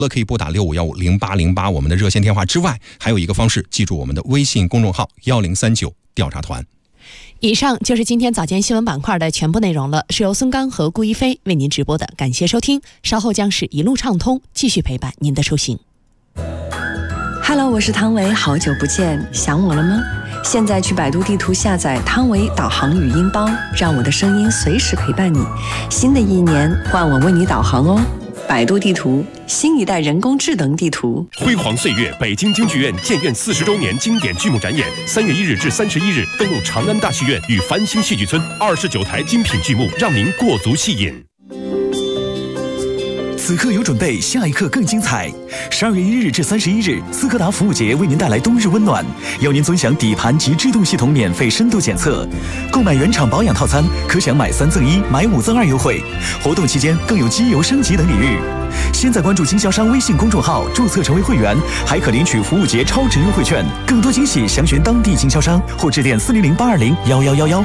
了可以拨打65150808我们的热线电话之外，还有一个方式，记住我们的微信公众号1039调查团。 以上就是今天早间新闻板块的全部内容了，是由孙刚和顾一飞为您直播的，感谢收听，稍后将是一路畅通，继续陪伴您的出行。 Hello， 我是汤唯，好久不见，想我了吗？现在去百度地图下载汤唯导航语音包，让我的声音随时陪伴你。新的一年，换我为你导航哦。百度地图，新一代人工智能地图。 辉煌岁月，北京京剧院建院40周年经典剧目展演，3月1日至31日登陆长安大戏院与繁星戏剧村，29台精品剧目，让您过足戏瘾。 此刻有准备，下一刻更精彩。12月1日至31日，斯柯达服务节为您带来冬日温暖，邀您尊享底盘及制动系统免费深度检测。购买原厂保养套餐，可享买3赠1、买5赠2优惠。活动期间更有机油升级等礼遇。现在关注经销商微信公众号，注册成为会员，还可领取服务节超值优惠券。更多惊喜，详询当地经销商或致电400-820-1111。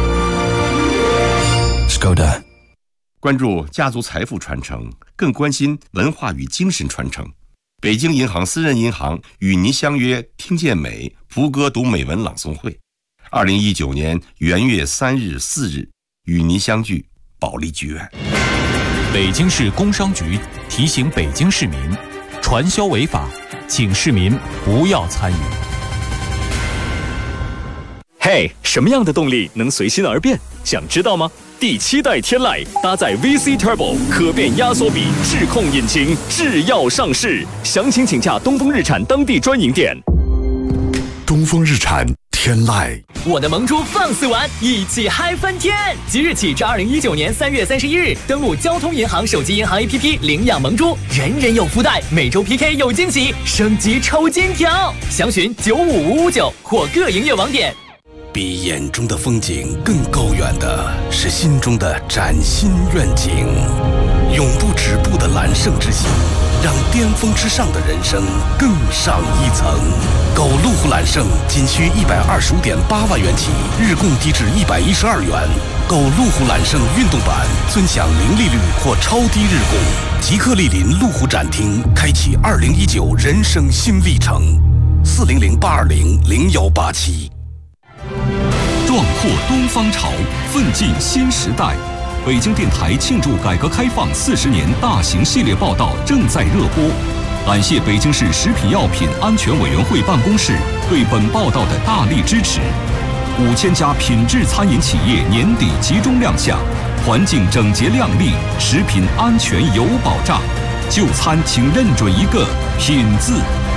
Skoda。 关注家族财富传承，更关心文化与精神传承。北京银行私人银行与您相约听见美福歌读美文朗诵会，2019年元月3日、4日与您相聚保利剧院。 北京市工商局提醒北京市民，传销违法，请市民不要参与。 嘿，什么样的动力能随心而变？想知道吗？第7代天籁搭载 VC Turbo 可变压缩比智控引擎，制药上市。详情请洽东风日产当地专营店。 东风日产天籁， 我的萌猪放肆玩，一起嗨翻天！即日起至2019年3月31日，登录交通银行手机银行 APP 领养萌猪，人人有福袋，每周 PK 有惊喜，升级抽金条。详询95559或各营业网点。 比眼中的风景更高远的是心中的崭新愿景，永不止步的揽胜之心，让巅峰之上的人生更上一层。购路虎揽胜仅需125.8万元起，日供低至112元。购路虎揽胜运动版，尊享零利率或超低日供。即刻莅临路虎展厅，开启2019人生新历程。400-820-0187。 壮阔东方潮，奋进新时代。北京电台庆祝改革开放40年大型系列报道正在热播。感谢北京市食品药品安全委员会办公室对本报道的大力支持。5000家品质餐饮企业年底集中亮相，环境整洁亮丽，食品安全有保障。就餐请认准一个品字。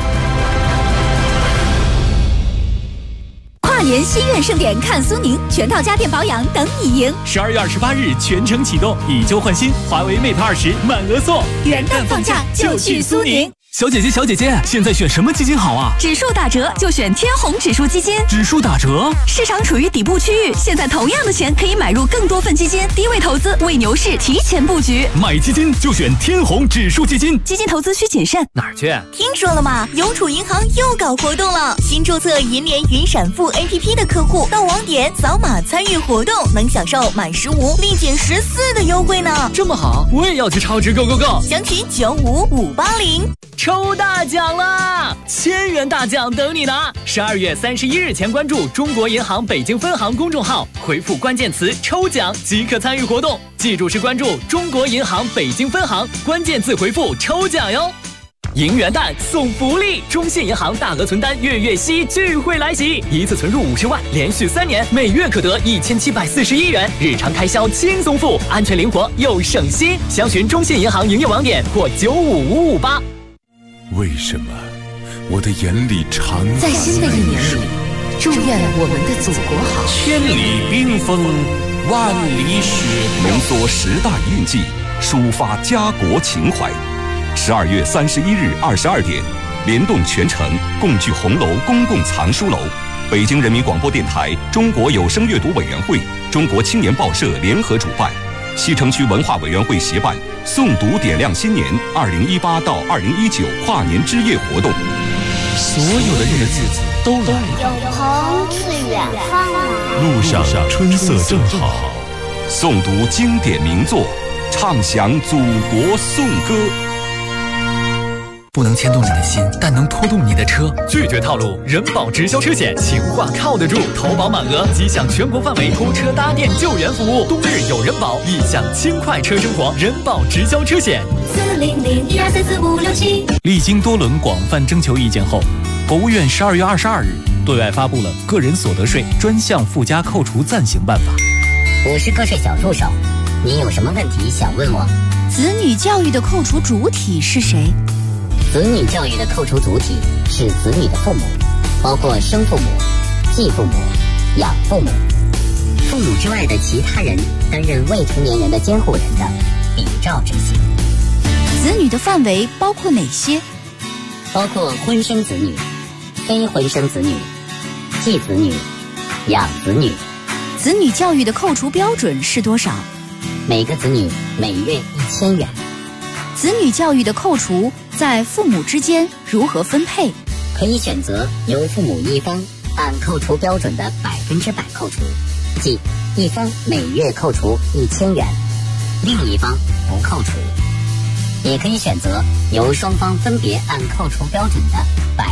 跨年心愿盛典看苏宁，全套家电保养等你赢。 12月28日全程启动，以旧换新，华为 Mate 20满额送。 元旦放假就去苏宁。 小姐姐，现在选什么基金好啊？ 指数打折就选天弘指数基金。 指数打折？ 市场处于底部区域，现在同样的钱可以买入更多份基金，低位投资，为牛市提前布局。 买基金就选天弘指数基金。 基金投资需谨慎。 哪儿去？ 听说了吗？邮储银行又搞活动了，新注册银联云闪付 APP 的客户到网点扫码参与活动，能享受满15立减14的优惠呢。 这么好，我也要去超值 Go！ 详询95580。 抽大奖啦！1000元大奖等你拿！12月31日前关注中国银行北京分行公众号，回复关键词抽奖即可参与活动。记住是关注中国银行北京分行，关键字回复抽奖哟。迎元旦送福利，中信银行大额存单月月息聚会来袭，一次存入50万，连续3年，每月可得1741元，日常开销轻松付，安全灵活又省心。详询中信银行营业网点或95558。 为什么我的眼里常在新的一年里，祝愿我们的祖国好。 千里冰封，万里雪飘，浓缩10大印记，抒发家国情怀。12月31日22点，联动全城共聚红楼公共藏书楼，北京人民广播电台、中国有声阅读委员会、中国青年报社联合主办，西城区文化委员会协办诵读点亮新年2018到2019跨年之夜活动。 所有的日子都来了， 有朋自远方来， 路上春色正好。 诵读经典名作，唱响祖国颂歌。 不能牵动你的心，但能拖动你的车。 拒绝套路，人保直销车险，情话靠得住，投保满额即享全国范围拖车搭电救援服务，冬日有人保，亦享轻快车生活。人保直销车险 400-1234567。 历经多轮广泛征求意见后，国务院12月22日对外发布了个人所得税专项附加扣除暂行办法。 我是个税小助手，你有什么问题想问我？ 子女教育的扣除主体是谁？ 子女教育的扣除主体是子女的父母，包括生父母、继父母、养父母。父母之外的其他人担任未成年人的监护人的，比照执行。 子女的范围包括哪些？ 包括婚生子女、非婚生子女、继子女、养子女。 子女教育的扣除标准是多少？ 每个子女每月1000元。 子女教育的扣除在父母之间如何分配？ 可以选择由父母一方按扣除标准的100%扣除，即一方每月扣除1000元，另一方不扣除。也可以选择由双方分别按扣除标准的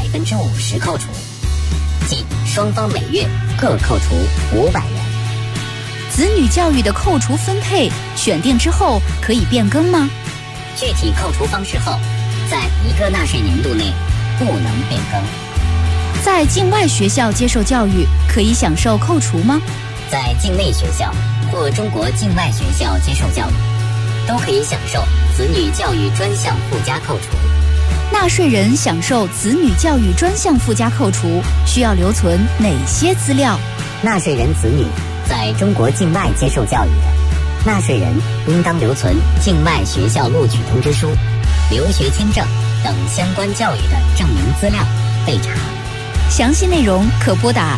50%扣除，即双方每月各扣除500元。 子女教育的扣除分配选定之后可以变更吗？ 具体扣除方式后，在一个纳税年度内不能变更。 在境外学校接受教育可以享受扣除吗？ 在境内学校或中国境外学校接受教育，都可以享受子女教育专项附加扣除。 纳税人享受子女教育专项附加扣除需要留存哪些资料？ 纳税人子女在中国境外接受教育的，纳税人应当留存境外学校录取通知书、留学签证等相关教育的证明资料备查。 详细内容可拨打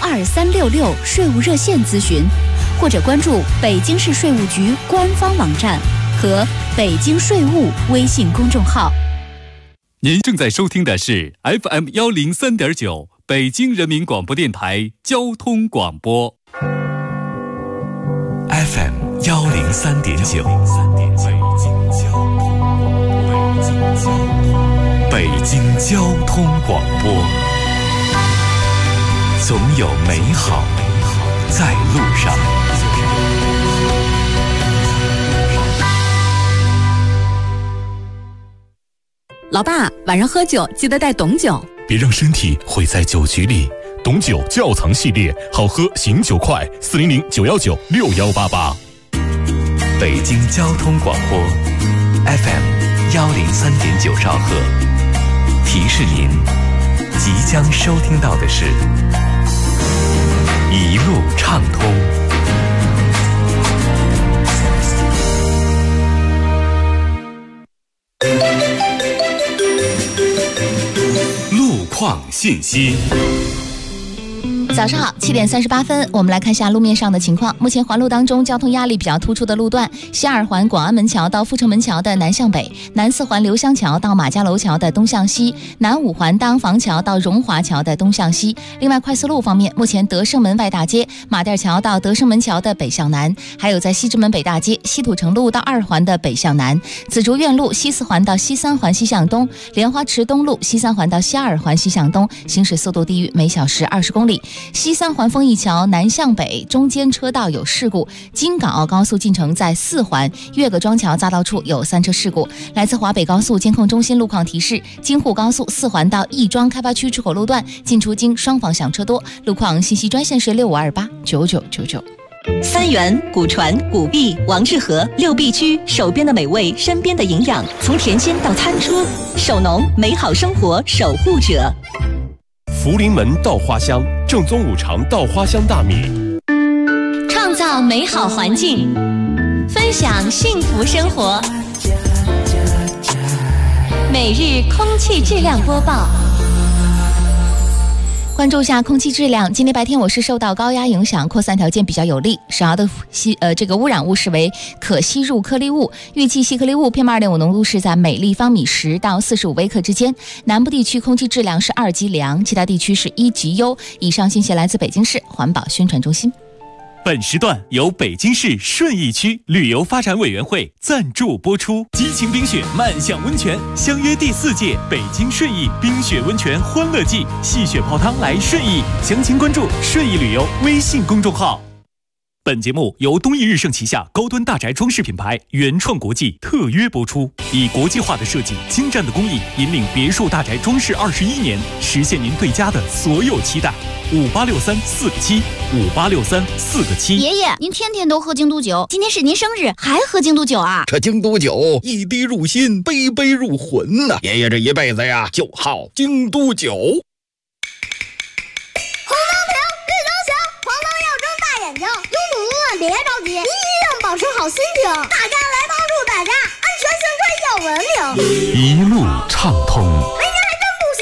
12366税务热线咨询，或者关注北京市税务局官方网站和北京税务微信公众号。 您正在收听的是 FM103.9北京人民广播电台交通广播。 FM103.9北京交通广播，总有美好在路上。 老爸，晚上喝酒记得带董酒， 别让身体毁在酒局里。董酒窖藏系列，好喝醒酒快，400-919-6188。北京交通广播 FM103.9兆赫，提示您即将收听到的是一路畅通。路况信息。 早上好，7点38分，我们来看一下路面上的情况。目前环路当中交通压力比较突出的路段，西二环广安门桥到阜成门桥的南向北，南四环刘香桥到马家楼桥的东向西，南五环大安坊桥到荣华桥的东向西。另外快速路方面，目前德胜门外大街马甸桥到德胜门桥的北向南，还有在西直门北大街西土城路到二环的北向南，紫竹院路西四环到西三环西向东，莲花池东路西三环到西二环西向东，行驶速度低于每小时20公里。西三环丰益桥南向北中间车道有事故，京港澳高速进城在4环岳各庄桥匝道处有3车事故。来自华北高速监控中心路况提示，京沪高速4环到亦庄开发区出口路段进出京双方向车多，路况信息专线是65289999。 三元、古传、古币、王致和6必居，手边的美味，身边的营养，从甜心到餐车，手农美好生活守护者。 福临门稻花香，正宗五常稻花香大米， 创造美好环境，分享幸福生活。每日空气质量播报。 关注一下空气质量。今天白天我市受到高压影响，扩散条件比较有利，沈阳的这个污染物视为可吸入颗粒物，预计细颗粒物 PM2.5 浓度是在每立方米10到45微克之间。南部地区空气质量是2级良，其他地区是1级优。以上信息来自北京市环保宣传中心。 本时段由北京市顺义区旅游发展委员会赞助播出。激情冰雪，漫向温泉，相约第4届北京顺义冰雪温泉欢乐季，戏雪泡汤来顺义，详情关注顺义旅游微信公众号。本节目由东义日盛旗下高端大宅装饰品牌原创国际特约播出，以国际化的设计、精湛的工艺，引领别墅大宅装饰21年，实现您对家的所有期待。5863-4个7，5863-4个7。 爷爷，您天天都喝京都酒，今天是您生日，还喝京都酒啊？ 这京都酒一滴入心，杯杯入魂呐！爷爷这一辈子呀，就好京都酒。红灯停，绿灯行，黄灯要睁大眼睛，拥堵路段别着急，一定保持好心情。大家来帮助大家，安全行车要文明， 一路畅通。 没人还真不行。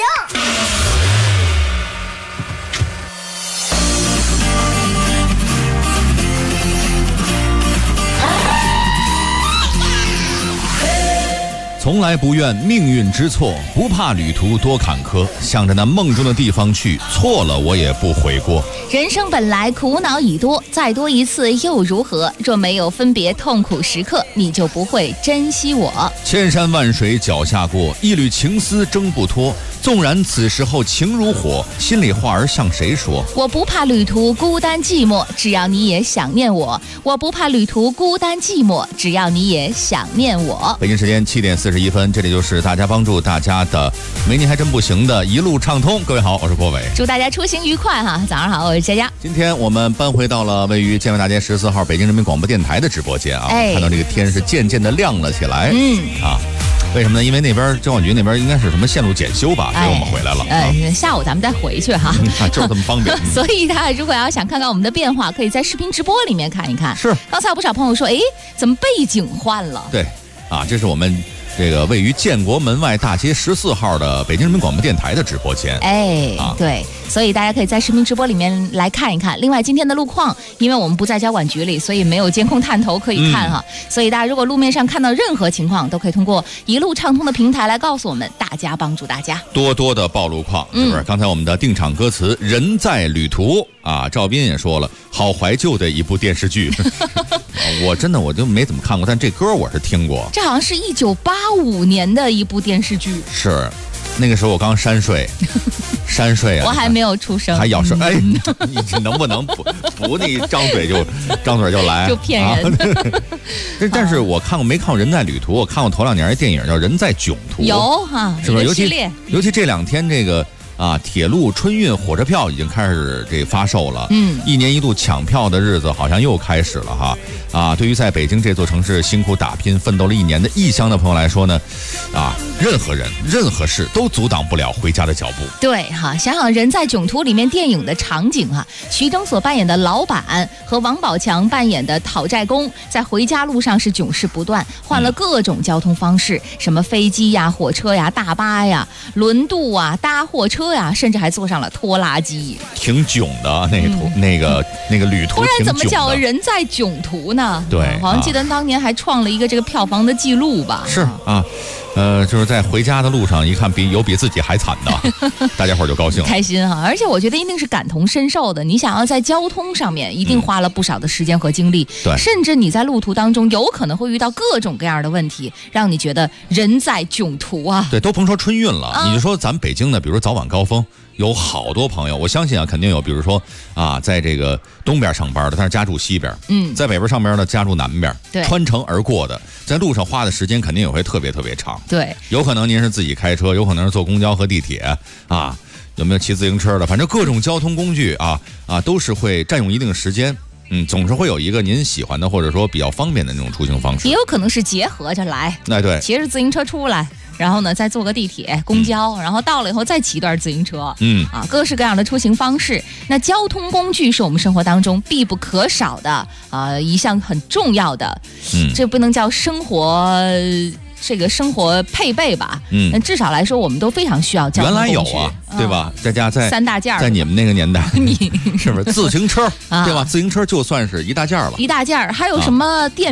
从来不怨命运之错，不怕旅途多坎坷，向着那梦中的地方去，错了我也不悔过。 人生本来苦恼已多，再多一次又如何？若没有分别痛苦时刻，你就不会珍惜我。 千山万水脚下过，一缕情丝挣不脱。纵然此时候情如火，心里话儿向谁说？ 我不怕旅途孤单寂寞，只要你也想念我。我不怕旅途孤单寂寞，只要你也想念我。 北京时间7点41分，这里就是大家帮助大家的没您还真不行的一路畅通。各位好，我是郭伟， 祝大家出行愉快哈！早上好，我是佳佳。 今天我们搬回到了位于建外大街14号北京人民广播电台的直播间啊，看到这个天是渐渐的亮了起来。为什么呢？因为那边交管局那边应该是什么线路检修吧，所以我们回来了。 下午咱们再回去哈， 就是这么方便。 所以大家如果要想看看我们的变化，可以在视频直播里面看一看。 是， 刚才有不少朋友说，哎，怎么背景换了？ 对，这是我们这个位于建国门外大街14号的北京人民广播电台的直播间。 对，所以大家可以在视频直播里面来看一看。另外，今天的路况，因为我们不在交管局里，所以没有监控探头可以看哈。所以大家如果路面上看到任何情况，都可以通过一路畅通的平台来告诉我们，大家帮助大家多多的报路况，是不是？刚才我们的定场歌词《人在旅途》赵斌也说了，好怀旧的一部电视剧。我就没怎么看过，但这歌我是听过。 这好像是1985年的一部电视剧。 是，那个时候我刚3岁，3岁啊， 我还没有出生， 还咬舌。你能不能不那张嘴就来， 就骗人？ 但是我没看过《人在旅途》，我看过头2年一电影叫《人在囧途》， 有哈， 是不是？尤其这2天这个。铁路春运火车票已经开始发售了。1年1度抢票的日子好像又开始了哈。对于在北京这座城市辛苦打拼奋斗了1年的异乡的朋友来说呢，任何人任何事都阻挡不了回家的脚步。 对哈，想想《人在囧途》里面电影的场景徐峥所扮演的老板和王宝强扮演的讨债工，在回家路上是囧事不断，换了各种交通方式，什么飞机呀、火车呀、大巴呀、轮渡啊、搭货车呀，甚至还坐上了拖拉机， 挺囧的那个旅途。 突然怎么叫《人在囧途》呢？ 对， 好像记得当年还创了一个这个票房的记录吧？ 是就是在回家的路上，一看有比自己还惨的，大家伙就高兴了， 开心哈！而且我觉得一定是感同身受的。你想要在交通上面，一定花了不少的时间和精力， 对， 甚至你在路途当中有可能会遇到各种各样的问题，让你觉得人在囧途啊！ 对，都甭说春运了，你就说咱们北京的，比如说早晚高峰。有好多朋友，我相信肯定有，比如说在这个东边上班的，但是家住西边，在北边上班的家住南边， 对， 穿城而过的，在路上花的时间肯定也会特别特别长， 对， 有可能您是自己开车，有可能是坐公交和地铁有没有骑自行车的，反正各种交通工具都是会占用一定时间。总是会有一个您喜欢的或者说比较方便的那种出行方式， 也有可能是结合着来， 对， 骑着自行车出来，然后呢再坐个地铁、公交，然后到了以后再骑一段自行车，各式各样的出行方式。那交通工具是我们生活当中必不可少的一项很重要的，这不能叫生活配备吧，至少来说我们都非常需要交通工具。 原来有对吧？在家 3大件， 在你们那个年代，是不是自行车对吧？自行车就算是一大件了， 一大件，还有什么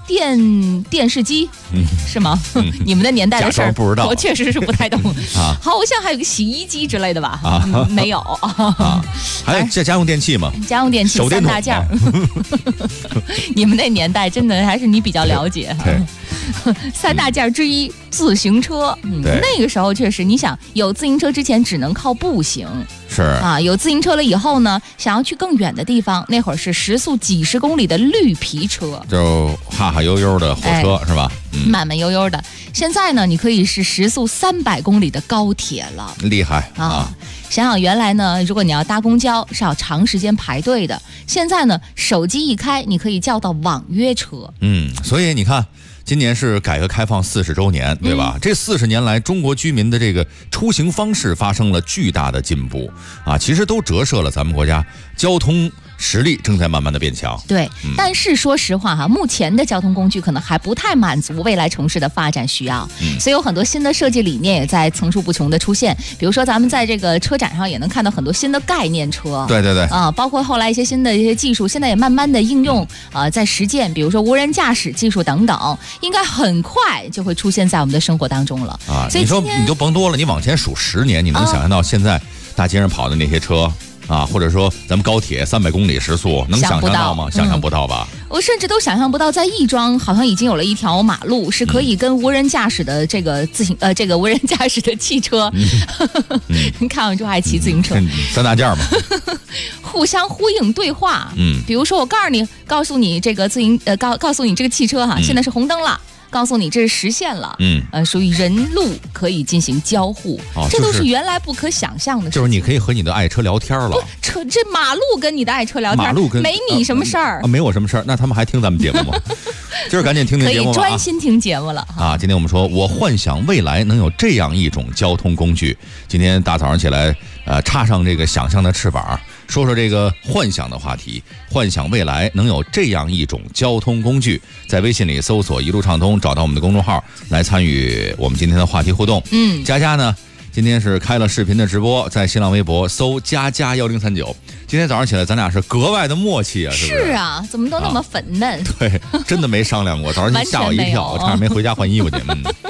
电视机，是吗？你们的年代的事儿不知道， 我确实是不太懂啊。好像还有个洗衣机之类的吧？没有啊。 还有家用电器吗？ 家用电器3大件儿。你们那年代真的还是你比较了解哈。3大件之一自行车，那个时候确实，你想有自行车之前只能靠步行， 是啊，有自行车了以后呢，想要去更远的地方，那会儿是时速几10公里的绿皮车， 就哈哈悠悠的火车，是吧？ 慢慢悠悠的。现在呢，你可以是时速300公里的高铁了， 厉害啊！ 想想原来呢，如果你要搭公交是要长时间排队的，现在呢，手机一开，你可以叫到网约车。 所以你看。今年是改革开放40周年，对吧？这40年来，中国居民的这个出行方式发生了巨大的进步啊，其实都折射了咱们国家交通实力正在慢慢的变强。 对，但是说实话哈，目前的交通工具可能还不太满足未来城市的发展需要，所以有很多新的设计理念也在层出不穷的出现。比如说，咱们在这个车展上也能看到很多新的概念车。 对啊，包括后来一些新的一些技术，现在也慢慢的应用在实践，比如说无人驾驶技术等等，应该很快就会出现在我们的生活当中了啊。所以你说你就甭多了，你往前数10年，你能想象到现在大街上跑的那些车？啊，或者说咱们高铁300公里时速，能想象到吗？想象不到吧？ 我甚至都想象不到，在亦庄好像已经有了一条马路是可以跟无人驾驶的这个这个无人驾驶的汽车，看完之后还骑自行车 ，3大件嘛， 互相呼应对话。比如说我告诉你这个告诉你这个汽车哈，现在是红灯了。告诉你这是实现了，属于人路可以进行交互，这都是原来不可想象的事情。 就是你可以和你的爱车聊天了。 这马路跟你的爱车聊天， 马路跟没你什么事儿没我什么事儿，那他们还听咱们节目吗？今儿赶紧听节目吧， 可以专心听节目了啊！今天我们说，我幻想未来能有这样一种交通工具。今天大早上起来，插上这个想象的翅膀，说说这个幻想的话题。幻想未来能有这样一种交通工具，在微信里搜索“一路畅通”，找到我们的公众号来参与我们今天的话题互动。佳佳呢，今天是开了视频的直播，在新浪微博搜“佳佳1039”。今天早上起来，咱俩是格外的默契啊，是不是？ 是啊，怎么都那么粉嫩？ 对，真的没商量过。早上吓我一跳，我差点没回家换衣服去。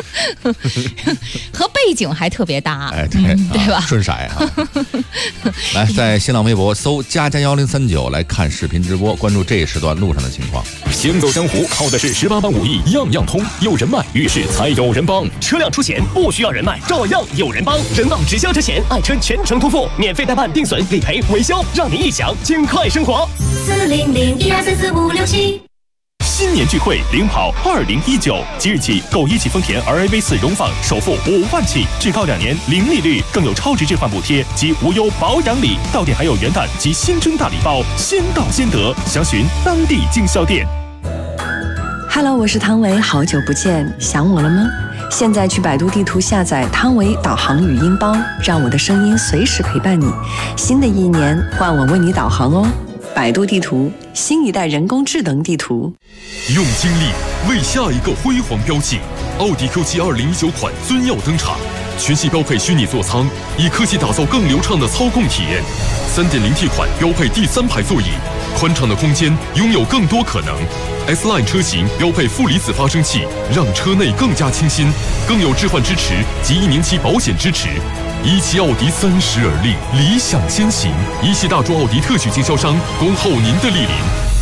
和背景还特别搭， 对吧？ 顺色啊！来，在新浪微博搜“佳佳1039”来看视频直播，关注这一时段路上的情况。 行走江湖靠的是18般武艺，样样通。有人脉，遇事才有人帮。 车辆出险不需要人脉，照样有人帮。人保直销车险，爱车全程托付，免费代办定损、理赔、维修，让您一享尽快生活。 400-1234567。 新年聚会领跑2019，即日起购一汽丰田 RAV4 荣放，首付5万起，至高2年零利率，更有超值置换补贴及无忧保养礼。到店还有元旦及新春大礼包，先到先得。详询当地经销店。 Hello， 我是汤唯，好久不见，想我了吗？现在去百度地图下载汤唯导航语音包，让我的声音随时陪伴你。新的一年，换我为你导航哦。百度地图，新一代人工智能地图。 用精力为下一个辉煌标记，奥迪 Q7 2019款尊耀登场，全系标配虚拟座舱，以科技打造更流畅的操控体验。3.0T 款标配第3排座椅，宽敞的空间拥有更多可能。S-Line 车型标配负离子发生器，让车内更加清新，更有置换支持及1年期保险支持。17奥迪30而立，理想先行。17大众奥迪特许经销商，恭候您的莅临。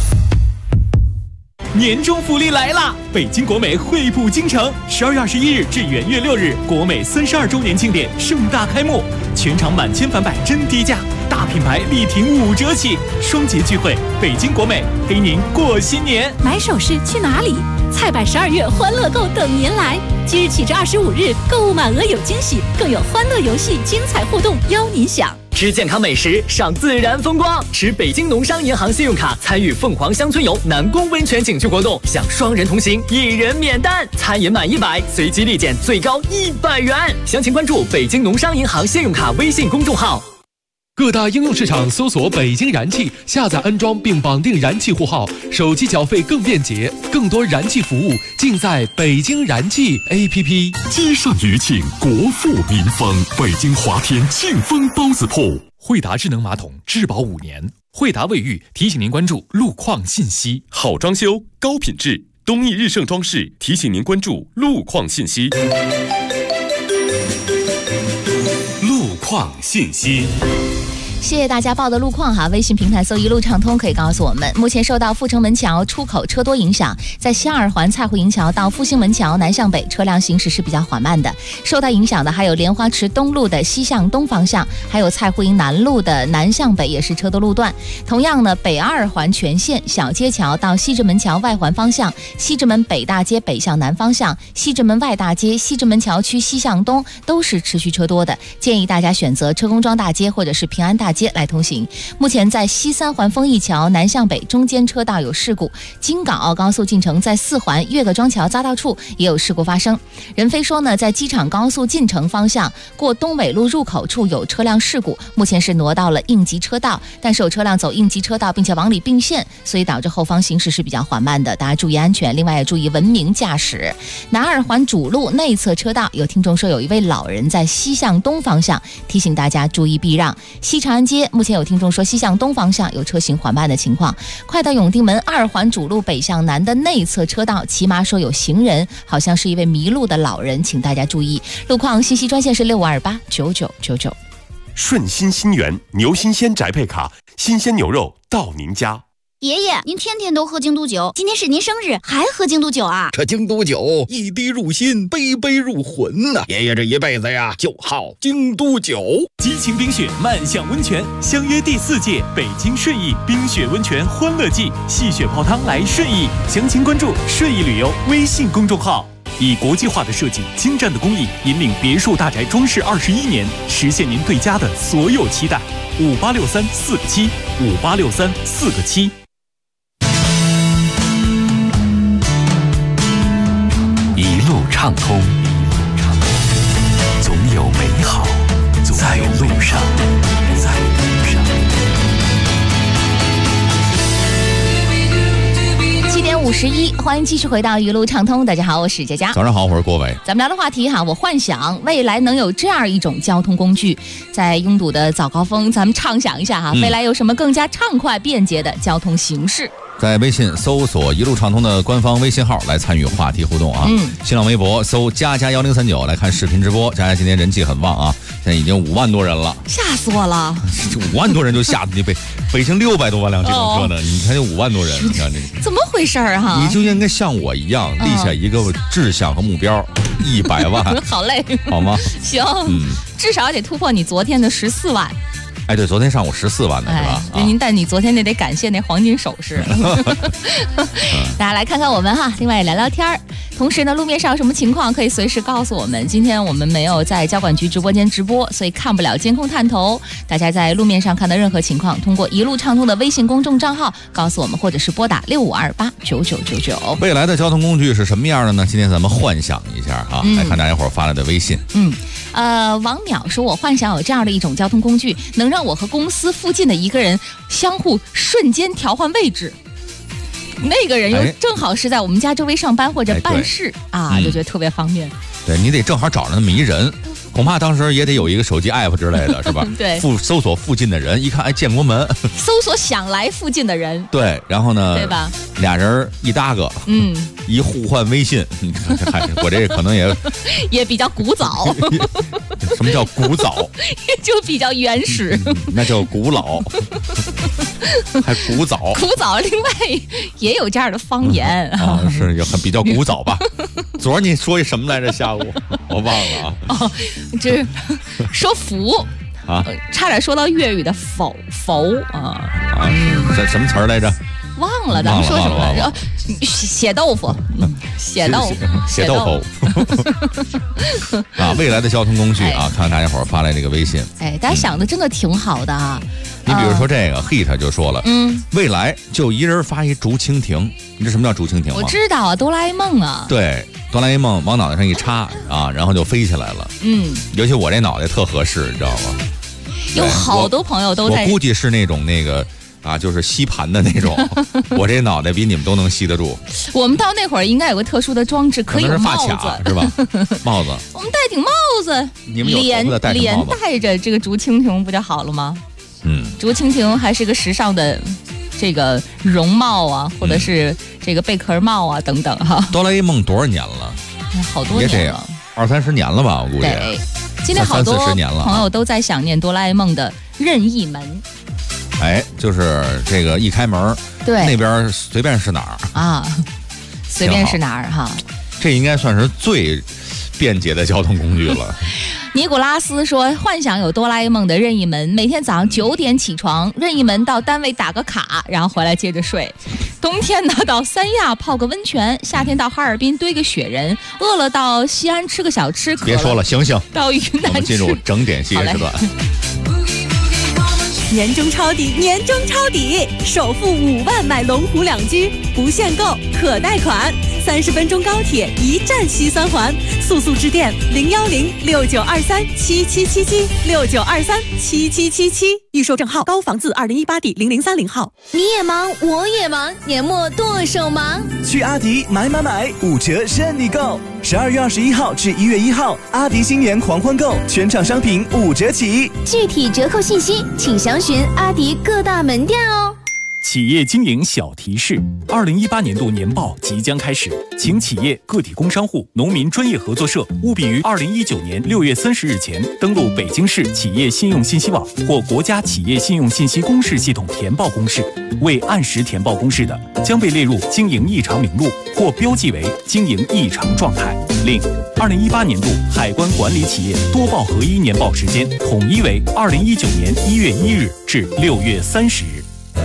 年终福利来啦！北京国美惠普京城，12月21日至元月6日，国美32周年庆典盛大开幕，全场满千返百真低价，大品牌力挺5折起，双节聚会，北京国美陪您过新年。 买首饰去哪里？菜百12月欢乐购等您来！即日起至25日，购物满额有惊喜，更有欢乐游戏、精彩互动邀您享。 吃健康美食，赏自然风光，持北京农商银行信用卡参与凤凰乡村游南宫温泉景区活动，享双人同行，1人免单，餐饮满100，随机立减最高100元。详情关注北京农商银行信用卡微信公众号。 各大应用市场搜索北京燃气，下载安装并绑定燃气户号，手机缴费更便捷，更多燃气服务尽在北京燃气 APP。 积善余庆，国富民丰。北京华天庆丰包子铺， 惠达智能马桶质保5年。惠达卫浴提醒您关注路况信息。 好装修，高品质。 东义日盛装饰提醒您关注路况信息。 路况信息。 谢谢大家报的路况哈，微信平台搜一路畅通可以告诉我们，目前受到阜成门桥出口车多影响，在西二环蔡胡营桥到复兴门桥南向北车辆行驶是比较缓慢的。受到影响的还有莲花池东路的西向东方向，还有蔡胡营南路的南向北也是车多路段。同样呢，北二环全线小街桥到西直门桥外环方向，西直门北大街北向南方向，西直门外大街西直门桥区西向东都是持续车多的，建议大家选择车公庄大街或者是平安大街来通行。目前在西三环丰益桥南向北中间车道有事故，京港澳高速进城在4环岳各庄桥匝道处也有事故发生。任飞说呢，在机场高速进城方向过东纬路入口处有车辆事故，目前是挪到了应急车道，但是有车辆走应急车道并且往里并线，所以导致后方行驶是比较缓慢的，大家注意安全，另外也注意文明驾驶。南二环主路内侧车道有听众说有一位老人在西向东方向，提醒大家注意避让。西长安街目前有听众说西向东方向有车行缓慢的情况。快到永定门二环主路北向南的内侧车道，起码说有行人，好像是一位迷路的老人，请大家注意。路况信息专线是65289999。 顺心新源牛新鲜宅配卡，新鲜牛肉到您家。 爷爷，您天天都喝京都酒，今天是您生日，还喝京都酒啊？ 这京都酒一滴入心，杯杯入魂呐！爷爷这一辈子呀，就好京都酒。 激情冰雪，漫享温泉，相约第4届北京顺义冰雪温泉欢乐季，戏雪泡汤来顺义，详情关注顺义旅游微信公众号。以国际化的设计、精湛的工艺，引领别墅大宅装饰21年，实现您对家的所有期待。586345758634个7。 一路畅通，总有美好在路上。 7点51，欢迎继续回到一路畅通。大家好，我是佳佳。 早上好，我是郭伟。 咱们聊的话题哈，我幻想未来能有这样一种交通工具，在拥堵的早高峰，咱们畅想一下哈，未来有什么更加畅快便捷的交通形式。 在微信搜索一路畅通的官方微信号来参与话题互动啊。新浪微博搜佳佳1039来看视频直播。佳佳今天人气很旺啊，现在已经5万多人了， 吓死我了 ！5万多人就吓死你，北京600多万辆机动车呢，你看有5万多人，你看这个怎么回事哈？ 你就应该像我一样立下一个志向和目标，100万， 好嘞， 好吗？ 行，至少得突破你昨天的14万。 哎，对，昨天上午14万的是吧？ 但你昨天得感谢那黄金首饰。大家来看看我们哈，另外也聊聊天儿。同时呢，路面上有什么情况可以随时告诉我们。今天我们没有在交管局直播间直播，所以看不了监控探头。大家在路面上看到任何情况，通过一路畅通的微信公众账号告诉我们，或者是拨打65289999。 未来的交通工具是什么样的呢？今天咱们幻想一下啊，来看大家伙发来的微信。 王淼说，我幻想有这样的一种交通工具，能让我和公司附近的一个人相互瞬间调换位置。那个人又正好是在我们家周围上班或者办事就觉得特别方便。 对，你得正好找着那么一人，恐怕当时也得有一个手机 app 之类的，是吧？ 对， 搜索附近的人，一看，哎，建国门， 搜索想来附近的人。 对，然后呢， 对吧？ 俩人一搭个，一互换微信，我这可能也比较古早。 什么叫古早？ 就比较原始。 那叫古老。还古早， 古早，另外也有这样的方言是也比较古早吧。昨儿你说一什么来着？下午我忘了啊。 这说福啊， 差点说到粤语的否这什么词儿来着？ 忘了，咱们说什么来着？血豆腐，血豆腐啊！未来的交通工具啊，看看大家伙儿发来这个微信。 大家想的真的挺好的啊。 你比如说这个 Hit 就说了，未来就一人发一竹蜻蜓。你知什么叫竹蜻蜓吗？ 我知道啊，哆啦 A 梦啊。 对，哆啦 A 梦往脑袋上一插啊，然后就飞起来了。尤其我这脑袋特合适，你知道吗？ 有好多朋友都在。 我估计是那种就是吸盘的那种，我这脑袋比你们都能吸得住。 我们到那会儿应该有个特殊的装置，可以有帽子， 是吧？帽子， 我们戴顶帽子， 你们有头发戴连戴着这个竹蜻蜓不就好了吗？竹蜻蜓还是个时尚的这个容貌啊，或者是这个贝壳帽啊等等哈。 哆啦 A 梦多少年了？ 好多年了 ，20-30年了吧？我估计。 对，今天好多朋友都在想念哆啦 A 梦的任意门。 哎，就是这个一开门， 对， 那边随便是哪儿啊，随便是哪儿哈。 这应该算是最便捷的交通工具了。 尼古拉斯说，幻想有哆啦 A 梦的任意门，每天早上9点起床，任意门到单位打个卡，然后回来接着睡。冬天呢，到三亚泡个温泉；夏天到哈尔滨堆个雪人；饿了到西安吃个小吃。 别说了，醒醒！ 到云南我们进入整点系列时段。 年终抄底，年终抄底！首付5万买龙湖2居，不限购，可贷款。30分钟高铁，一站西三环，速速致电01069237777，69237777，预售证号高房字2018第0030号。 你也忙，我也忙，年末剁手忙。 去阿迪买，5折任你购。12月21号至1月1号，阿迪新年狂欢购，全场商品5折起。 具体折扣信息，请详询阿迪各大门店哦。 企业经营小提示：2018年度年报即将开始，请企业、个体工商户、农民专业合作社务必于2019年6月30日前登录北京市企业信用信息网或国家企业信用信息公示系统填报公示，未按时填报公示的，将被列入经营异常名录或标记为经营异常状态。另，2018年度海关管理企业多报合一年报时间统一为2019年1月1日至6月30日。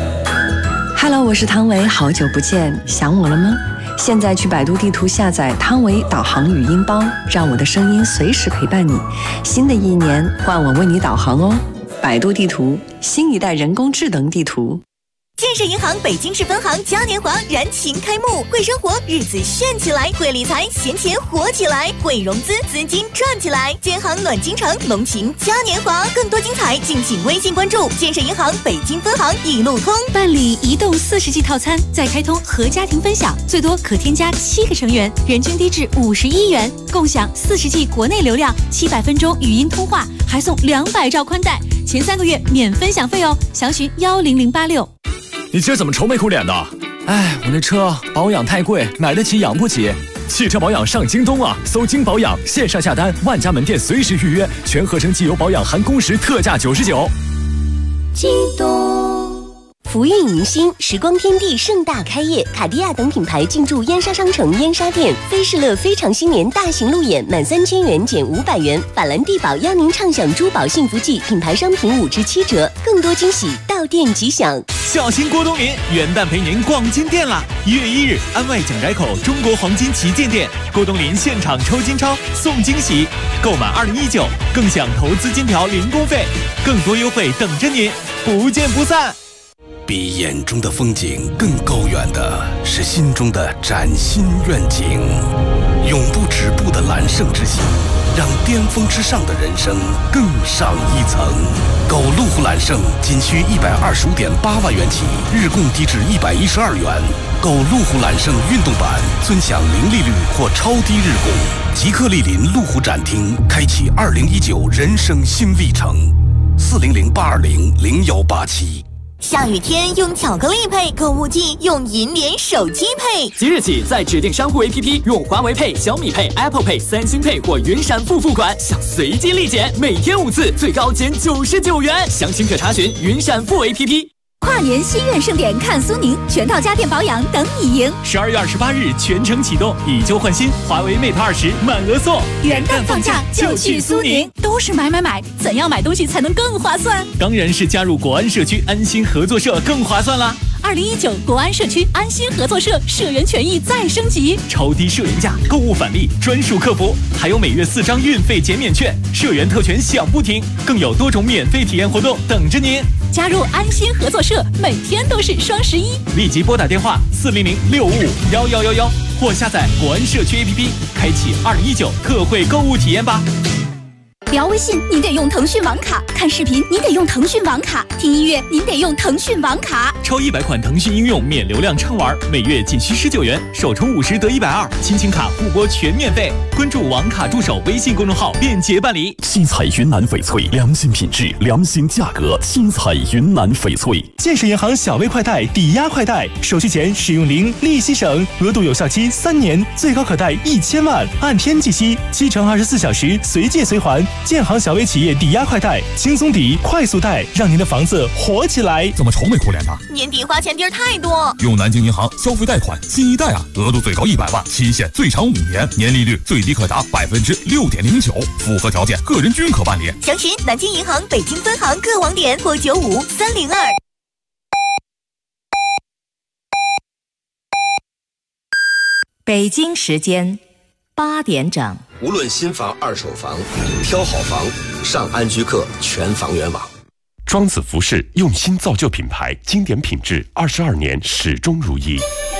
Hello， 我是汤唯，好久不见，想我了吗？现在去百度地图下载汤唯导航语音包，让我的声音随时陪伴你。新的一年，换我为你导航哦。百度地图，新一代人工智能地图。 建设银行北京市分行嘉年华燃情开幕，会生活日子炫起来，会理财闲钱活起来，会融资资金赚起来，建行暖京城浓情嘉年华，更多精彩敬请微信关注建设银行北京分行一路通。 办理移动40G 套餐，再开通和家庭分享，最多可添加7个成员，人均低至51元，共享40G 国内流量，700分钟语音通话，还送200兆宽带，前3个月免分享费哦，详询10086。 你今儿怎么愁眉苦脸的？哎，我那车保养太贵，买得起养不起。汽车保养上京东啊，搜京保养，线上下单，万家门店随时预约，全合成机油保养含工时特价99。 京东。福运迎新，时光天地盛大开业，卡地亚等品牌进驻燕莎商城燕莎店，菲士乐非常新年大型路演，满3000元减500元，法兰地宝邀您畅享珠宝幸福季，品牌商品5至7折，更多惊喜到店即享。 小心郭冬临，元旦陪您逛金店啦！1月1日，安外蒋宅口中国黄金旗舰店，郭冬临现场抽金钞送惊喜，购满2019更享投资金条零工费，更多优惠等着您，不见不散。 比眼中的风景更高远的是心中的崭新愿景，永不止步的揽胜之心，让巅峰之上的人生更上一层。购路虎揽胜仅需125.8万元起，日供低至112元。购路虎揽胜运动版，尊享零利率或超低日供。即刻莅临路虎展厅，开启2019人生新历程。400-820-0187。 下雨天用巧克力配，购物季用银联手机配。 即日起，在指定商户 APP 用华为 Pay、小米 Pay、Apple Pay、三星 Pay 或云闪付付款，享随机立减，每天5次，最高减99元。详情可查询云闪付 APP。 跨年心愿盛典看苏宁，全套家电保养等你赢。 12月28日全程启动，以旧换新，华为 Mate 20满额送。 元旦放假就去苏宁，都是买，怎样买东西才能更划算？ 当然是加入国安社区安心合作社更划算啦 ！2019国安社区安心合作社社员权益再升级， 超低社员价，购物返利，专属客服，还有每月4张运费减免券，社员特权享不停，更有多种免费体验活动等着您。 加入安心合作社，每天都是双11。 立即拨打电话400-655-1111或下载国安社区 APP， 开启2019特惠购物体验吧。 聊微信您得用腾讯网卡，看视频您得用腾讯网卡，听音乐您得用腾讯网卡。 超100款腾讯应用免流量畅玩，每月仅需19元，首充50得120，亲情卡互拨全免费。关注网卡助手微信公众号，便捷办理。 七彩云南翡翠，良心品质，良心价格。七彩云南翡翠。 建设银行小微快贷抵押快贷，手续钱使用零，利息省，额度有效期3年，最高可贷1000万，按天计息，7乘24小时随借随还。建行小微企业抵押快贷，轻松抵，快速贷，让您的房子活起来。 怎么愁眉苦脸的？ 年底花钱地儿太多。 用南京银行消费贷款新一代啊，额度最高100万，期限最长5年，年利率最低可达6.09%，符合条件个人均可办理。 详询南京银行北京分行各网点或95-302。 北京时间8点整。 无论新房、二手房，挑好房，上安居客全房源网。 庄子服饰用心造就品牌，经典品质，22年始终如一。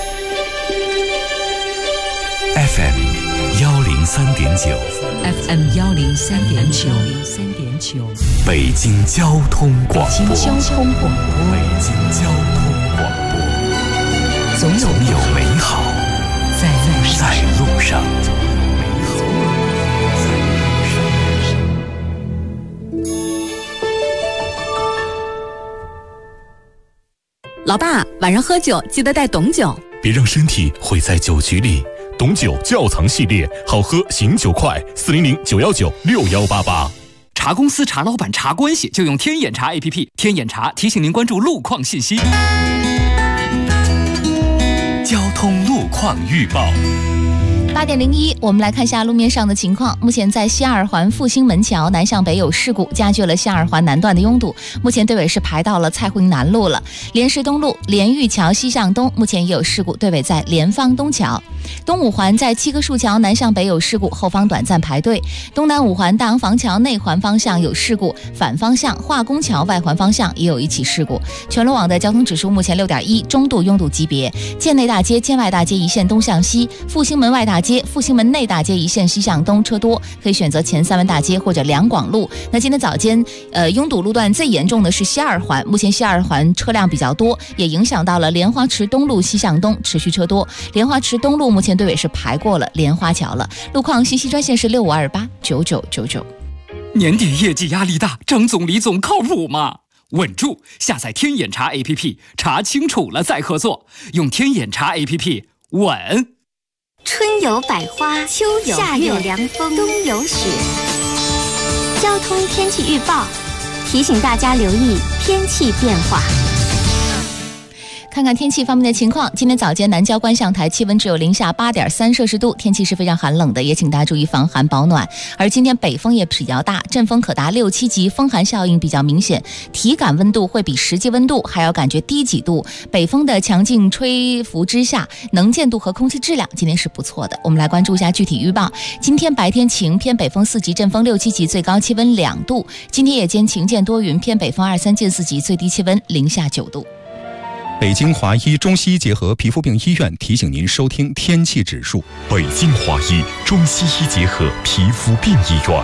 FM 103.9 FM 103.9 北京交通广播。 北京交通广播。 北京交通广播。总有美好在路上。 老爸，晚上喝酒记得带董酒， 别让身体毁在酒局里。董酒窖藏系列，好喝醒酒快，400-919-6188。 查公司、查老板、查关系，就用天眼查 APP。天眼查提醒您关注路况信息。 交通路况预报。 8点01，我们来看一下路面上的情况。目前在西二环复兴门桥南向北有事故，加剧了西二环南段的拥堵。目前队尾是排到了蔡湖营南路了。莲石东路莲玉桥西向东，目前也有事故，队尾在莲芳东桥。东五环在七棵树桥南向北有事故，后方短暂排队。东南五环大洋房桥内环方向有事故，反方向化工桥外环方向也有一起事故。全罗网的交通指数目前6.1，中度拥堵级别。建内大街、建外大街一线东向西，复兴门外大街、复兴门内大街一线西向东车多，可以选择前三湾大街或者两广路。那今天早间，拥堵路段最严重的是西二环，目前西二环车辆比较多，也影响到了莲花池东路西向东持续车多。莲花池东路目前队尾是排过了莲花桥了。路况信息专线是65289999。 年底业绩压力大，张总李总靠谱吗？稳住！下载天眼查 APP， 查清楚了再合作。用天眼查 APP， 稳。 春有百花，秋有夏有凉风，冬有雪。交通天气预报提醒大家留意天气变化。 看看天气方面的情况，今天早间南郊观象台气温只有零下8.3摄氏度，天气是非常寒冷的，也请大家注意防寒保暖。而今天北风也比较大，阵风可达6、7级，风寒效应比较明显，体感温度会比实际温度还要感觉低几度。北风的强劲吹拂之下，能见度和空气质量今天是不错的。我们来关注一下具体预报。今天白天晴，偏北风4级，阵风6、7级，最高气温2度。今天夜间晴间多云，偏北风2、3进4级，最低气温零下9度。 北京华医中西医结合皮肤病医院提醒您收听天气指数。 北京华医中西医结合皮肤病医院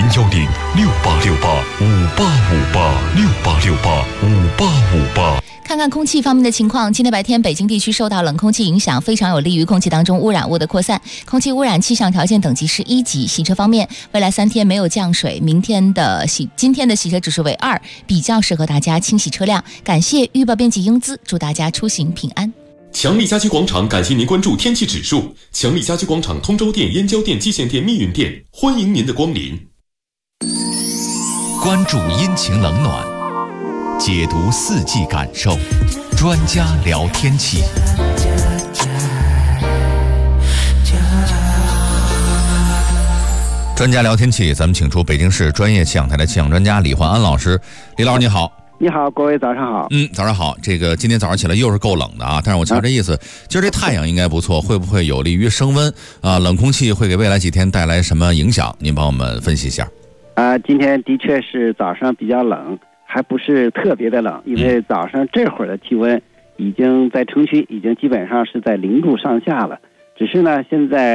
，010-6868-5858，6868-5858。 看看空气方面的情况，今天白天北京地区受到冷空气影响，非常有利于空气当中污染物的扩散，空气污染气象条件等级是1级。洗车方面，未来3天没有降水，今天的洗车指数为2，比较适合大家清洗车辆。感谢预报编辑英姿，祝大家出行平安。 强力家居广场感谢您关注天气指数。强力家居广场通州店、燕郊店、蓟县店、密云店，欢迎您的光临。 关注阴晴冷暖，解读四季感受，专家聊天气。 专家聊天气，咱们请出北京市专业气象台的气象专家李焕安老师。李老师你好。 你好，各位早上好。 早上好。这个今天早上起来又是够冷的啊，但是我瞧这意思，今儿这太阳应该不错，会不会有利于升温啊？冷空气会给未来几天带来什么影响？您帮我们分析一下。 今天的确是早上比较冷，还不是特别的冷，因为早上这会儿的气温已经在城区已经基本上是在0度上下了。只是呢，现在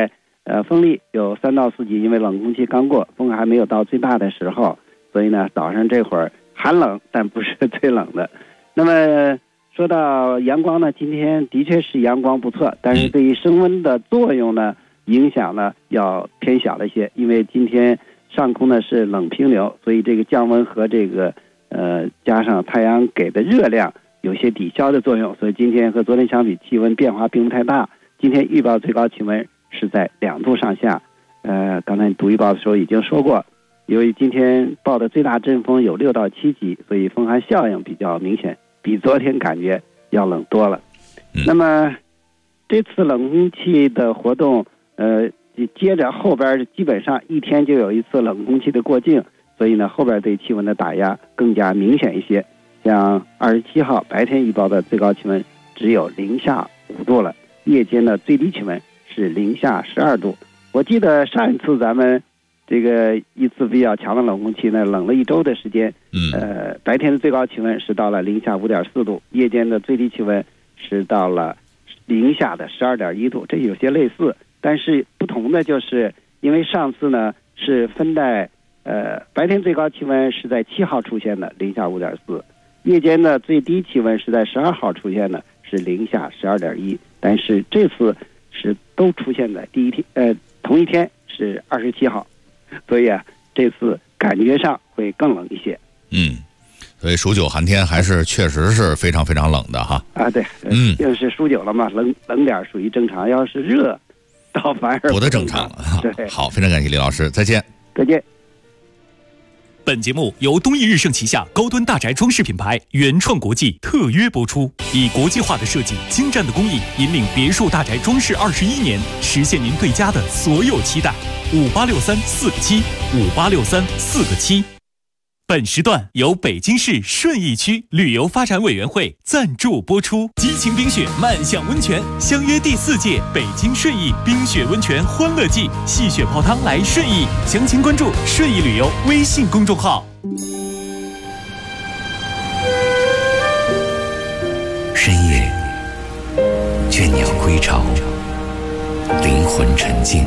风力有3到4级，因为冷空气刚过，风还没有到最大的时候，所以呢早上这会儿寒冷，但不是最冷的。那么说到阳光呢，今天的确是阳光不错，但是对于升温的作用呢，影响呢要偏小了一些，因为今天上空呢是冷平流，所以这个降温和这个加上太阳给的热量有些抵消的作用，所以今天和昨天相比，气温变化并不太大。今天预报最高气温是在2度上下。刚才读预报的时候已经说过，由于今天报的最大阵风有6到7级，所以风寒效应比较明显，比昨天感觉要冷多了。那么这次冷空气的活动，接着后边基本上一天就有一次冷空气的过境，所以呢后边对气温的打压更加明显一些。像27号白天预报的最高气温只有零下5度了，夜间的最低气温是零下12度。我记得上一次咱们这个一次比较强的冷空气呢，冷了1周的时间，白天的最高气温是到了零下5.4度，夜间的最低气温是到了零下的12.1度，这有些类似，但是不同的就是因为上次呢是分在白天最高气温是在7号出现的零下5.4，夜间的最低气温是在12号出现的是零下12.1，但是这次是都出现在同一天是27号，所以这次感觉上会更冷一些。 所以数9寒天还是确实是非常非常冷的哈。 对，毕竟是数9了嘛，冷点属于正常，要是热倒反而不得正常了。 对， 好，非常感谢李老师，再见。 再见。 本节目由东益日盛旗下高端大宅装饰品牌原创国际特约播出，以国际化的设计、精湛的工艺，引领别墅大宅装饰21年，实现您对家的所有期待。5863-4个7，5863-4个7。本时段由北京市顺义区旅游发展委员会赞助播出。激情冰雪漫享温泉，相约第4届北京顺义冰雪温泉欢乐季，戏雪泡汤来顺义，详情关注顺义旅游微信公众号。 深夜，倦鸟归巢，灵魂沉静。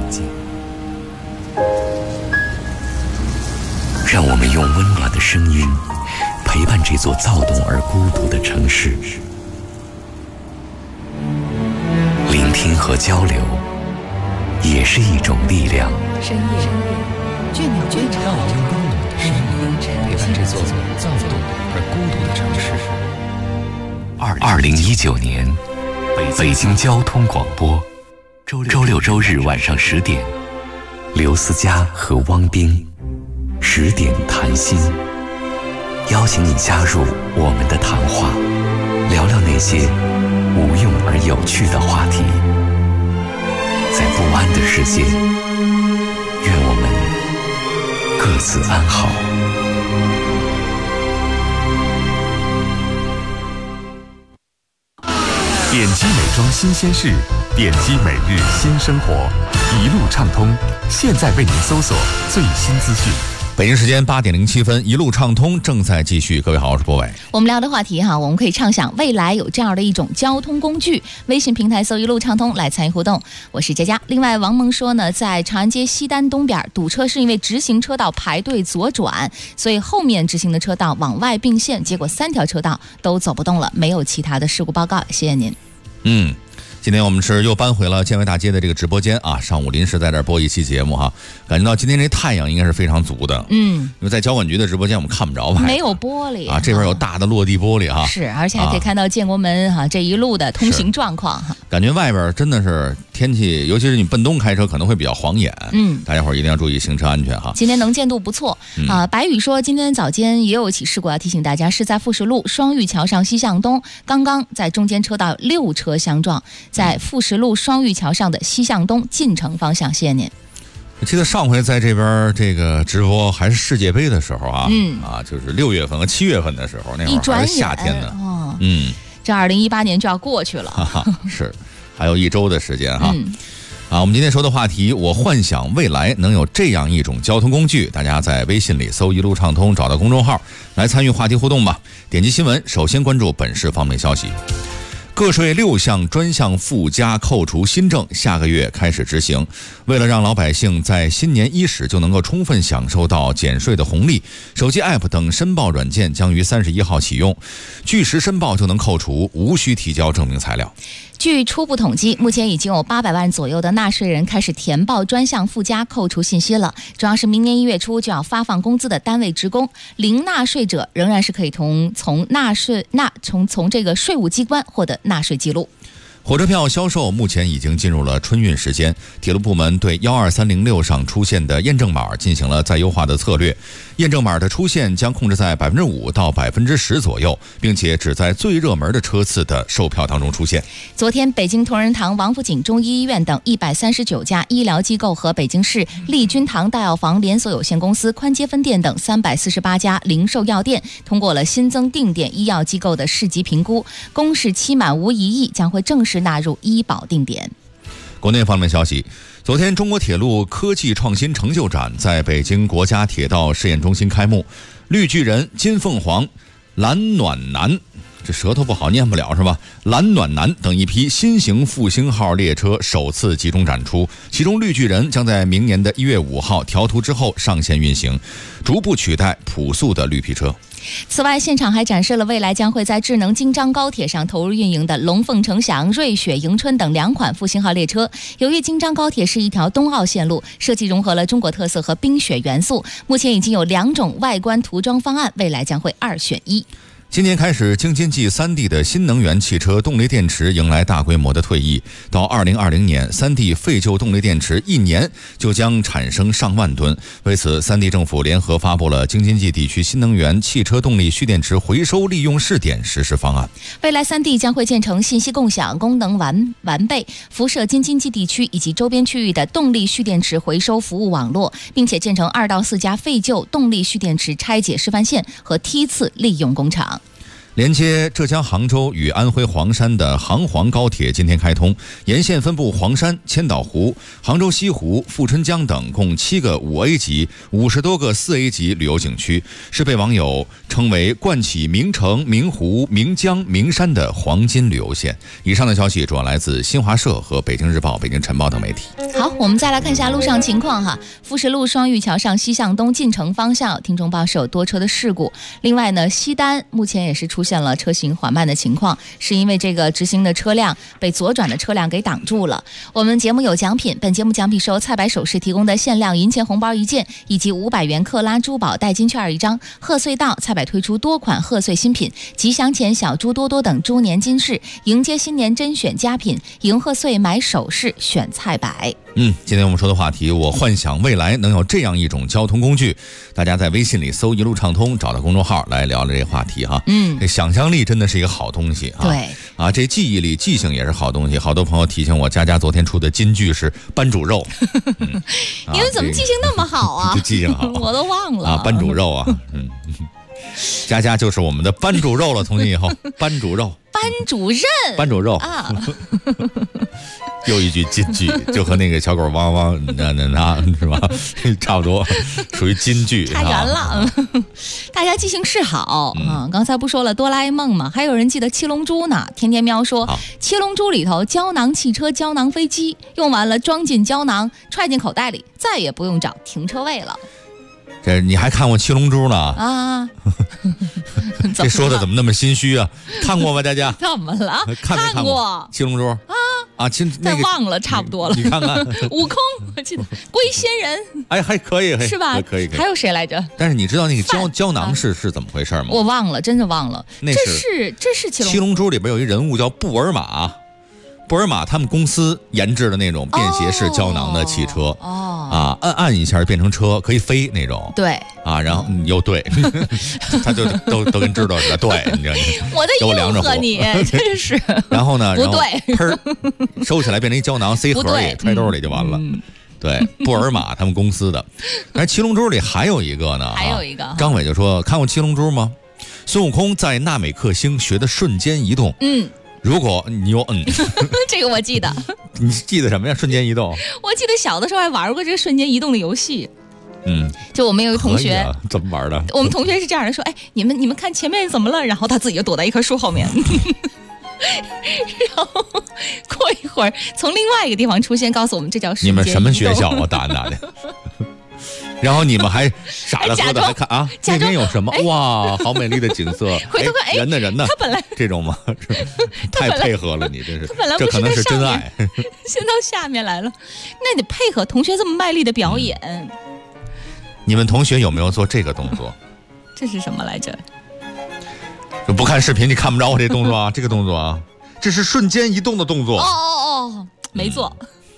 让我们用温暖的声音陪伴这座躁动而孤独的城市，聆听和交流也是一种力量。 深夜，倦鸟归巢，让我们用温暖的声音陪伴这座躁动而孤独的城市。 2019年，北京交通广播，周6周日晚上10点，刘思佳和汪冰10点谈心，邀请你加入我们的谈话，聊聊那些无用而有趣的话题。在不安的世界，愿我们各自安好。 点击美妆新鲜事，点击每日新生活，一路畅通，现在为您搜索最新资讯。 北京时间8点07分，一路畅通正在继续。各位好，我是博伟。 我们聊的话题我们可以畅想未来有这样的一种交通工具。微信平台搜一路畅通来参与互动，我是佳佳。另外，王萌说呢，在长安街西单东边堵车是因为直行车道排队左转，所以后面直行的车道往外并线，结果3条车道都走不动了，没有其他的事故报告。谢谢您。 今天我们是又搬回了建外大街的这个直播间啊，上午临时在这儿播一期节目哈，感觉到今天这太阳应该是非常足的，因为在交管局的直播间我们看不着外， 没有玻璃啊，这边有大的落地玻璃哈， 是，而且还可以看到建国门这一路的通行状况哈， 感觉外边真的是天气，尤其是你奔冬开车可能会比较晃眼，大家伙儿一定要注意行车安全哈。 今天能见度不错白宇说今天早间也有一起事故要提醒大家，是在富士路双玉桥上西向东，刚刚在中间车道6车相撞，在富士路双玉桥上的西向东进城方向。谢谢您。 我记得上回在这边这个直播还是世界杯的时候就是6月份和7月份的时候，那会儿还是夏天呢。 这2018年就要过去了， 是，还有1周的时间哈。我们今天说的话题，我幻想未来能有这样一种交通工具。大家在微信里搜一路畅通，找到公众号来参与话题互动吧。点击新闻，首先关注本市方面消息。 个税6项专项附加扣除新政下个月开始执行。为了让老百姓在新年伊始就能够充分享受到减税的红利，手机 App 等申报软件将于31号启用，据实申报就能扣除，无需提交证明材料。 据初步统计，目前已经有800万左右的纳税人开始填报专项附加扣除信息了。主要是明年1月初就要发放工资的单位职工，零纳税者仍然是可以从这个税务机关获得纳税记录。 火车票销售目前已经进入了春运时间，铁路部门对12306上出现的验证码进行了再优化的策略，验证码的出现将控制在5%到10%左右，并且只在最热门的车次的售票当中出现。 昨天，北京同仁堂、王府井中医医院等139家医疗机构和北京市利君堂大药房连锁有限公司宽街分店等348家零售药店通过了新增定点医药机构的市级评估，公示期满无异议，将会正式纳入医保定点。 国内方面消息，昨天中国铁路科技创新成就展在北京国家铁道试验中心开幕，绿巨人、金凤凰、蓝暖男，这舌头不好念不了是吧？蓝暖男等一批新型复兴号列车首次集中展出，其中绿巨人将在明年的1月5号调图之后上线运行，逐步取代朴素的绿皮车。 此外，现场还展示了未来将会在智能京张高铁上投入运营的龙凤呈祥、瑞雪迎春等2款复兴号列车。由于京张高铁是一条冬奥线路，设计融合了中国特色和冰雪元素，目前已经有2种外观涂装方案，未来将会2选1。 今年开始，京津冀3地的新能源汽车动力电池迎来大规模的退役。到2020年，3地废旧动力电池1年就将产生上万吨。为此3地政府联合发布了京津冀地区新能源汽车动力蓄电池回收利用试点实施方案。 未来3地将会建成信息共享、功能完备、辐射京津冀地区以及周边区域的动力蓄电池回收服务网络，并且建成2到4家废旧动力蓄电池拆解示范线和梯次利用工厂。 连接浙江杭州与安徽黄山的杭黄高铁今天开通，沿线分布黄山、千岛湖、杭州西湖、富春江等共7个5A 级、50多个4A 级旅游景区，是被网友称为冠起名城、名湖、名江、名山的黄金旅游线。以上的消息主要来自新华社和北京日报、北京晨报等媒体。 好，我们再来看一下路上情况哈。富士路双峪桥上西向东进城方向，听众报是有多车的事故。另外呢，西单目前也是出现了车行缓慢的情况，是因为这个直行的车辆被左转的车辆给挡住了。我们节目有奖品，本节目奖品是由蔡白首饰提供的限量银钱红包1件，以及500元克拉珠宝代金券1张。贺岁到，蔡白推出多款贺岁新品，吉祥钱小猪多多等猪年金饰，迎接新年甄选佳品，迎贺岁买首饰选蔡白。 今天我们说的话题，我幻想未来能有这样一种交通工具。大家在微信里搜一路畅通，找到公众号来聊聊这个话题哈。这想象力真的是一个好东西啊。 对啊，这记忆力、记性也是好东西。好多朋友提醒我，佳佳昨天出的金句是班主肉。 你们怎么记性那么好啊？ 就记性好， 我都忘了啊，班主肉啊。佳佳就是我们的班主肉了，从今以后班主肉。 班主任， 班主肉啊！ 又一句金句，就和那个小狗汪汪那是吧？差不多，属于金句。 差远了，大家记性是好啊！刚才不说了哆啦 A 梦嘛，还有人记得七龙珠呢。天天喵说，七龙珠里头胶囊汽车、胶囊飞机用完了装进胶囊，揣进口袋里，再也不用找停车位了。 这你还看过七龙珠呢？ 啊， 这说的怎么那么心虚啊？看过吗，佳佳？ 怎么了？ 看过七龙珠啊， 但忘了差不多了。 你看看， 悟空，我记得龟仙人， 哎，还可以， 是吧？ 可以。 还有谁来着？ 但是你知道那个胶囊是怎么回事吗？ 我忘了，真的忘了。这是七龙珠里边有一人物叫布尔玛。布尔玛他们公司研制的那种便携式胶囊的汽车，按一下变成车，可以飞那种。 对啊，然后又对，他就都跟知道似的。对，你知道我的应和你真是。 然后呢， 不对， 砰，收起来变成一胶囊，塞盒里揣兜里就完了。对，布尔玛他们公司的。而七龙珠里还有一个呢， 还有一个。 张伟就说：“看过七龙珠吗？孙悟空在纳美克星学的瞬间移动。”如果你有这个我记得。 你记得什么呀？瞬间移动？ 我记得小的时候还玩过这个瞬间移动的游戏。就我们有一同学， 怎么玩的？ 我们同学是这样的说：“哎，你们看前面怎么了？”然后他自己就躲在一棵树后面。 然后过一会儿从另外一个地方出现，告诉我们这叫瞬间移动。 你们什么学校啊？打的。然后你们还傻的喝的还看啊，那边有什么？哇，好美丽的景色！ 回头看， 人呢？ 他本来这种吗？太配合了，你真是。 他本来这可能是真爱， 先到下面来了，那得配合同学这么卖力的表演。 你们同学有没有做这个动作？ 这是什么来着？ 不看视频你看不着我这动作啊，这个动作啊，这是瞬间移动的动作。 哦，没做。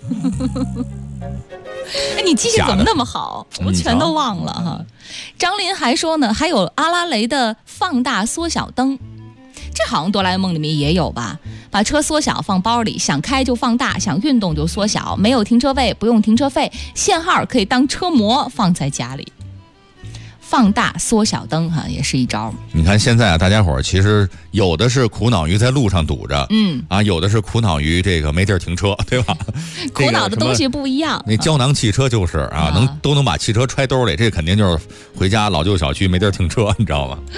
哎，你记性怎么那么好？我全都忘了哈。张林还说呢，还有阿拉蕾的放大缩小灯，这好像哆啦 A 梦里面也有吧？把车缩小放包里，想开就放大，想运动就缩小，没有停车位不用停车费，限号可以当车模放在家里。放大缩小灯哈，也是一招。 你看现在啊，大家伙儿其实有的是苦恼于在路上堵着，有的是苦恼于这个没地儿停车，对吧？ 苦恼的东西不一样。 那胶囊汽车就是啊，都能把汽车揣兜里，这肯定就是回家老旧小区没地儿停车，你知道吗？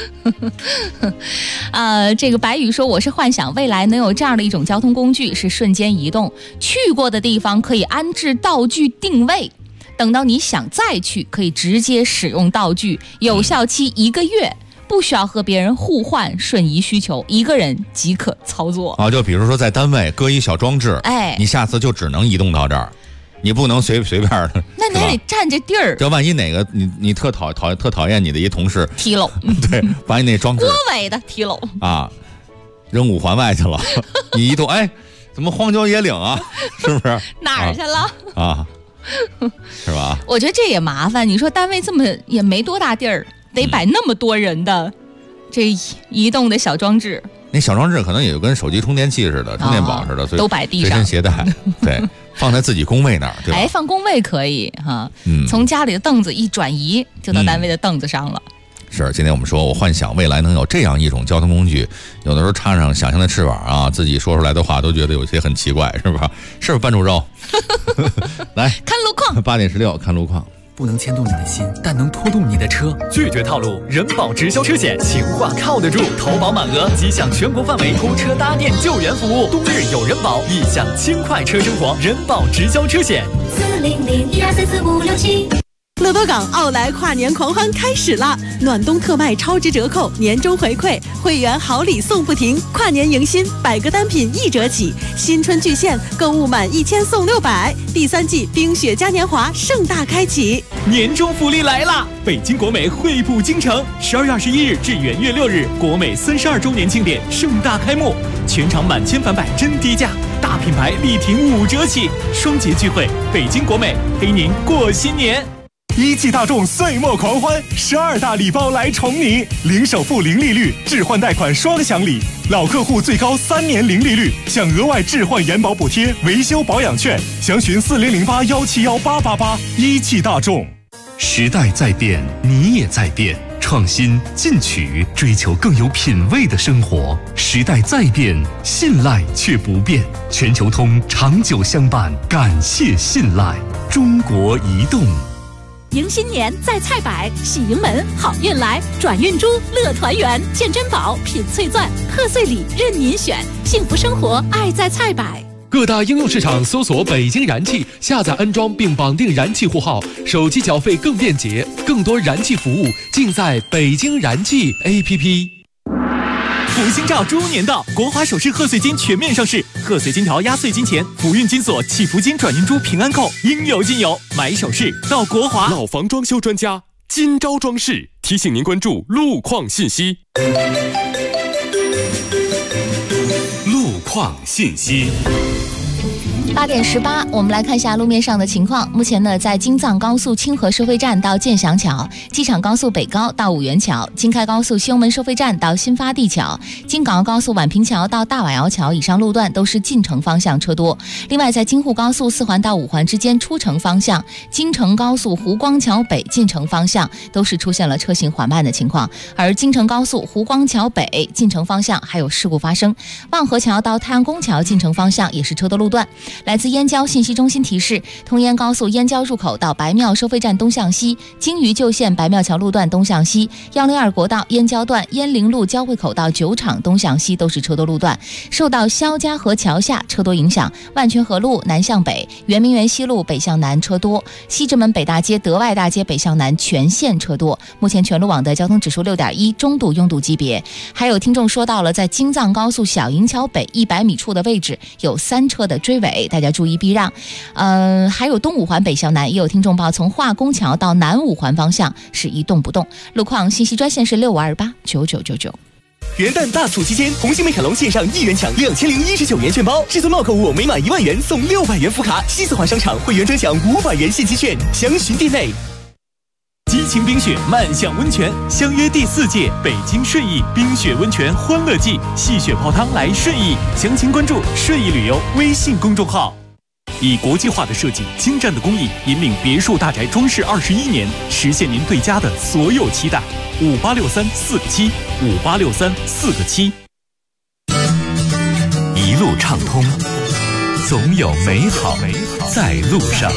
这个白宇说，我是幻想未来能有这样的一种交通工具，是瞬间移动，去过的地方可以安置道具定位。等到你想再去，可以直接使用道具，有效期1个月，不需要和别人互换，瞬移需求，一个人即可操作。 就比如说在单位搁一小装置，你下次就只能移动到这儿，你不能随便的。 那你还得占这地儿。 这万一哪个你特讨厌你的一同事踢喽， 对，把你那装置郭伟的踢喽啊，扔5环外去了，你移动，哎，怎么荒郊野岭啊？是不是？ 哪儿去了啊？是吧？ 我觉得这也麻烦。你说单位这么也没多大地儿，得摆那么多人的这移动的小装置。 那小装置可能也就跟手机充电器似的，充电宝似的，所以都摆地上， 随身携带，对，放在自己工位那儿，对吧？ 哎，放工位可以哈，从家里的凳子一转移，就到单位的凳子上了。 是，今天我们说，我幻想未来能有这样一种交通工具，有的时候插上想象的翅膀啊，自己说出来的话都觉得有些很奇怪，是吧？是不是班主任？来看路况 ，8点16看路况。 不能牵动你的心，但能拖动你的车。拒绝套路，人保直销车险，情话靠得住，投保满额即享全国范围拖车搭电救援服务。冬日有人保，意享轻快车生活。人保直销车险 400-1234-4567。乐多港奥莱跨年狂欢开始啦！暖冬特卖超值折扣，年终回馈，会员好礼送不停，跨年迎新，100个单品1折起，新春巨献，购物满1000送600，第3季冰雪嘉年华盛大开启， 年终福利来啦！北京国美惠普京城，12月21日至元月6日，国美32周年庆典盛大开幕，全场满千返百真低价，大品牌力挺5折起，双节聚会，北京国美陪您过新年。 一汽大众岁末狂欢，12大礼包来宠你，零首付0利率，置换贷款双享礼，老客户最高3年0利率，享额外置换延保补贴、维修保养券，详询4008171888。一汽大众。 时代在变，你也在变，创新进取，追求更有品味的生活。时代在变，信赖却不变。全球通长久相伴，感谢信赖。中国移动。 迎新年在菜百，喜迎门好运来，转运珠乐团圆，见珍宝品翠钻，贺岁礼任您选，幸福生活爱在菜百。 各大应用市场搜索北京燃气，下载安装并绑定燃气户号，手机缴费更便捷，更多燃气服务尽在北京燃气 APP。 福星照猪年到，国华首饰贺岁金全面上市，贺岁金条压岁金钱、福运金锁、祈福金转运珠平安扣应有尽有，买首饰到国华。 老房装修专家金招装饰提醒您关注路况信息。 路况信息。 8点18，我们来看一下路面上的情况。目前呢，在京藏高速清河收费站到建祥桥，机场高速北高到五原桥，京开高速西红门收费站到新发地桥，京港澳高速宛平桥到大瓦窑桥以上路段都是进城方向车多。另外，在京沪高速4环到5环之间出城方向，京承高速湖光桥北进城方向都是出现了车行缓慢的情况，而京承高速湖光桥北进城方向还有事故发生。望河桥到太阳宫桥进城方向也是车多路段。 段。来自燕郊信息中心提示，通燕高速燕郊入口到白庙收费站东向西，京渝旧线白庙桥路段东向西，102国道燕郊段燕陵路交汇口到酒厂东向西都是车多路段。受到肖家河桥下车多影响，万泉河路南向北、圆明园西路北向南车多，西直门北大街、德外大街北向南全线车多。目前全路网的交通指数6.1，中度拥堵级别。还有听众说到了，在京藏高速小营桥北100米处的位置有3车的追尾，大家注意避让。还有东五环北向南，也有听众报从化工桥到南五环方向是一动不动。路况信息专线是6528999999。 元旦大促期间，红星美凯龙线上1元抢2019元券包，至尊帽购物每满1万元送600元福卡，西四环商场会员专享500元现金券，详询店内。 激情冰雪漫享温泉，相约第4届北京顺义冰雪温泉欢乐季，戏雪泡汤来顺义，详情关注顺义旅游微信公众号。以国际化的设计、精湛的工艺，引领别墅大宅装饰21年，实现您对家的所有期待。586347，586347。 一路畅通，总有美好在路上。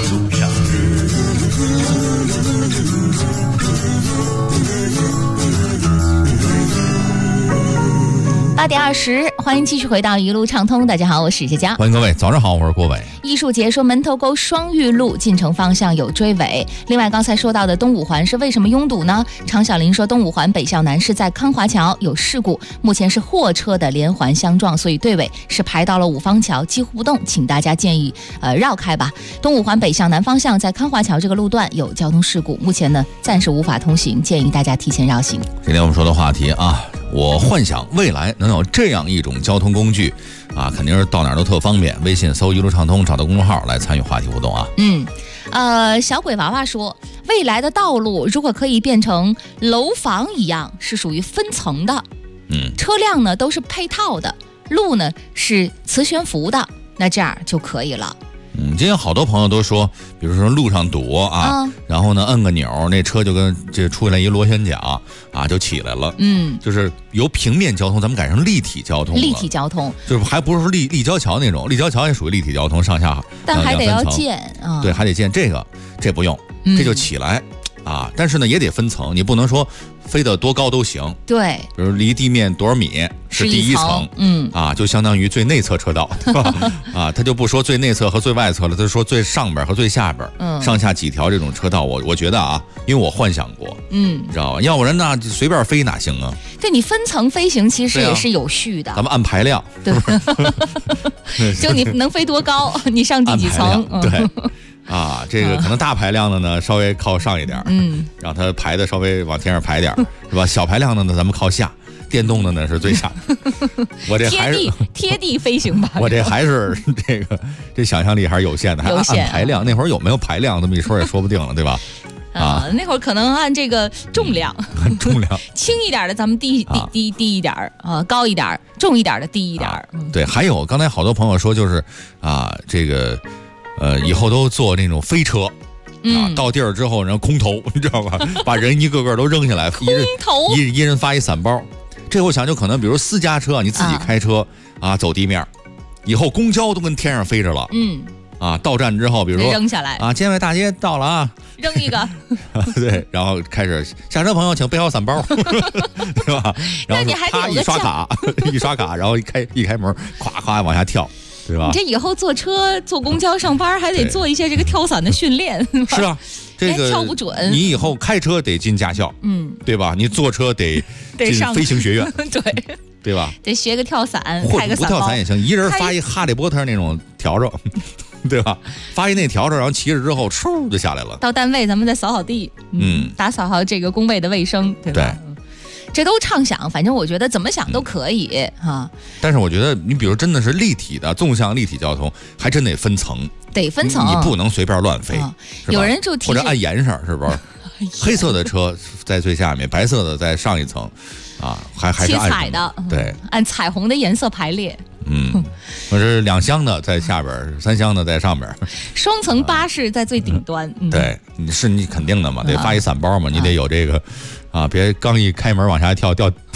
8点20，欢迎继续回到一路畅通。大家好，我是佳佳。 欢迎各位，早上好，我是郭伟。 艺术节说门头沟双玉路进城方向有追尾。另外，刚才说到的东五环是为什么拥堵呢？常小林说，东五环北向南是在康华桥有事故，目前是货车的连环相撞，所以队尾是排到了五方桥，几乎不动，请大家建议绕开吧。东五环北向南方向在康华桥这个路段有交通事故，目前呢暂时无法通行，建议大家提前绕行。 今天我们说的话题啊，我幻想未来能有这样一种交通工具啊，肯定是到哪儿都特方便。微信搜一路畅通，找到公众号来参与话题互动啊。 小鬼娃娃说，未来的道路如果可以变成楼房一样，是属于分层的，车辆呢都是配套的，路呢是磁悬浮的，那这样就可以了。 今天好多朋友都说，比如说路上堵啊，然后呢摁个钮，那车就跟这出来一螺旋桨啊，就起来了。就是由平面交通咱们改成立体交通了。 立体交通就是还不是说立交桥那种，立交桥也属于立体交通，上下但还得要建啊。 对，还得建这不用，这就起来啊，但是呢也得分层，你不能说飞得多高都行。 对， 比如离地面多少米是第一层，就相当于最内侧车道，对吧？他就不说最内侧和最外侧了，他就说最上边和最下边，上下几条这种车道，我觉得啊，因为我幻想过，你知道吧？要不然那随便飞哪行啊？ 对，你分层飞行其实也是有序的， 咱们按排量， 对，就你能飞多高，你上第几层， 对。这个可能大排量的呢稍微靠上一点，让它排的稍微往天上排点，是吧？小排量的呢咱们靠下，电动的呢是最下。我这还是贴地飞行吧。 我这还是这想象力还是有限的，还按排量。那会儿有没有排量这么一说也说不定了，对吧？ 那会儿可能按这个重量，轻一点的咱们低一点高一点，重一点的低一点。 对，还有刚才好多朋友说就是这个。以后都坐那种飞车，到地儿之后，然后空投，你知道吧？把人一个个都扔下来，一人发一伞包。这我想就可能，比如私家车，你自己开车走地面，以后公交都跟天上飞着了。到站之后，比如说扔下来建外大街到了啊， 扔一个。 对，然后开始下车朋友请备好伞包，对吧？然后啪一刷卡，然后一开门，咵咵往下跳。对吧？ 你这以后坐车、坐公交上班还得做一些这个跳伞的训练。 是啊，这个跳不准。 你以后开车得进驾校，对吧？你坐车得进飞行学院，对吧？ 得学个跳伞， 或者不跳伞也行，一人发一哈利波特那种笤帚，对吧？发一那笤帚，然后骑着之后，嗖就下来了。 到单位咱们再扫扫地，打扫好这个工位的卫生，对吧？对。这都畅想，反正我觉得怎么想都可以哈。 但是我觉得你比如真的是立体的纵向立体交通，还真得分层， 得分层， 你不能随便乱飞。 有人就提或者按颜色，是不是？黑色的车在最下面，白色的在上一层，还是七彩的， 对， 按彩虹的颜色排列。 或者2厢的在下边，3厢的在上边， 双层巴士在最顶端。 对，你肯定的嘛，得发一伞包嘛，你得有这个。别刚一开门往下跳，掉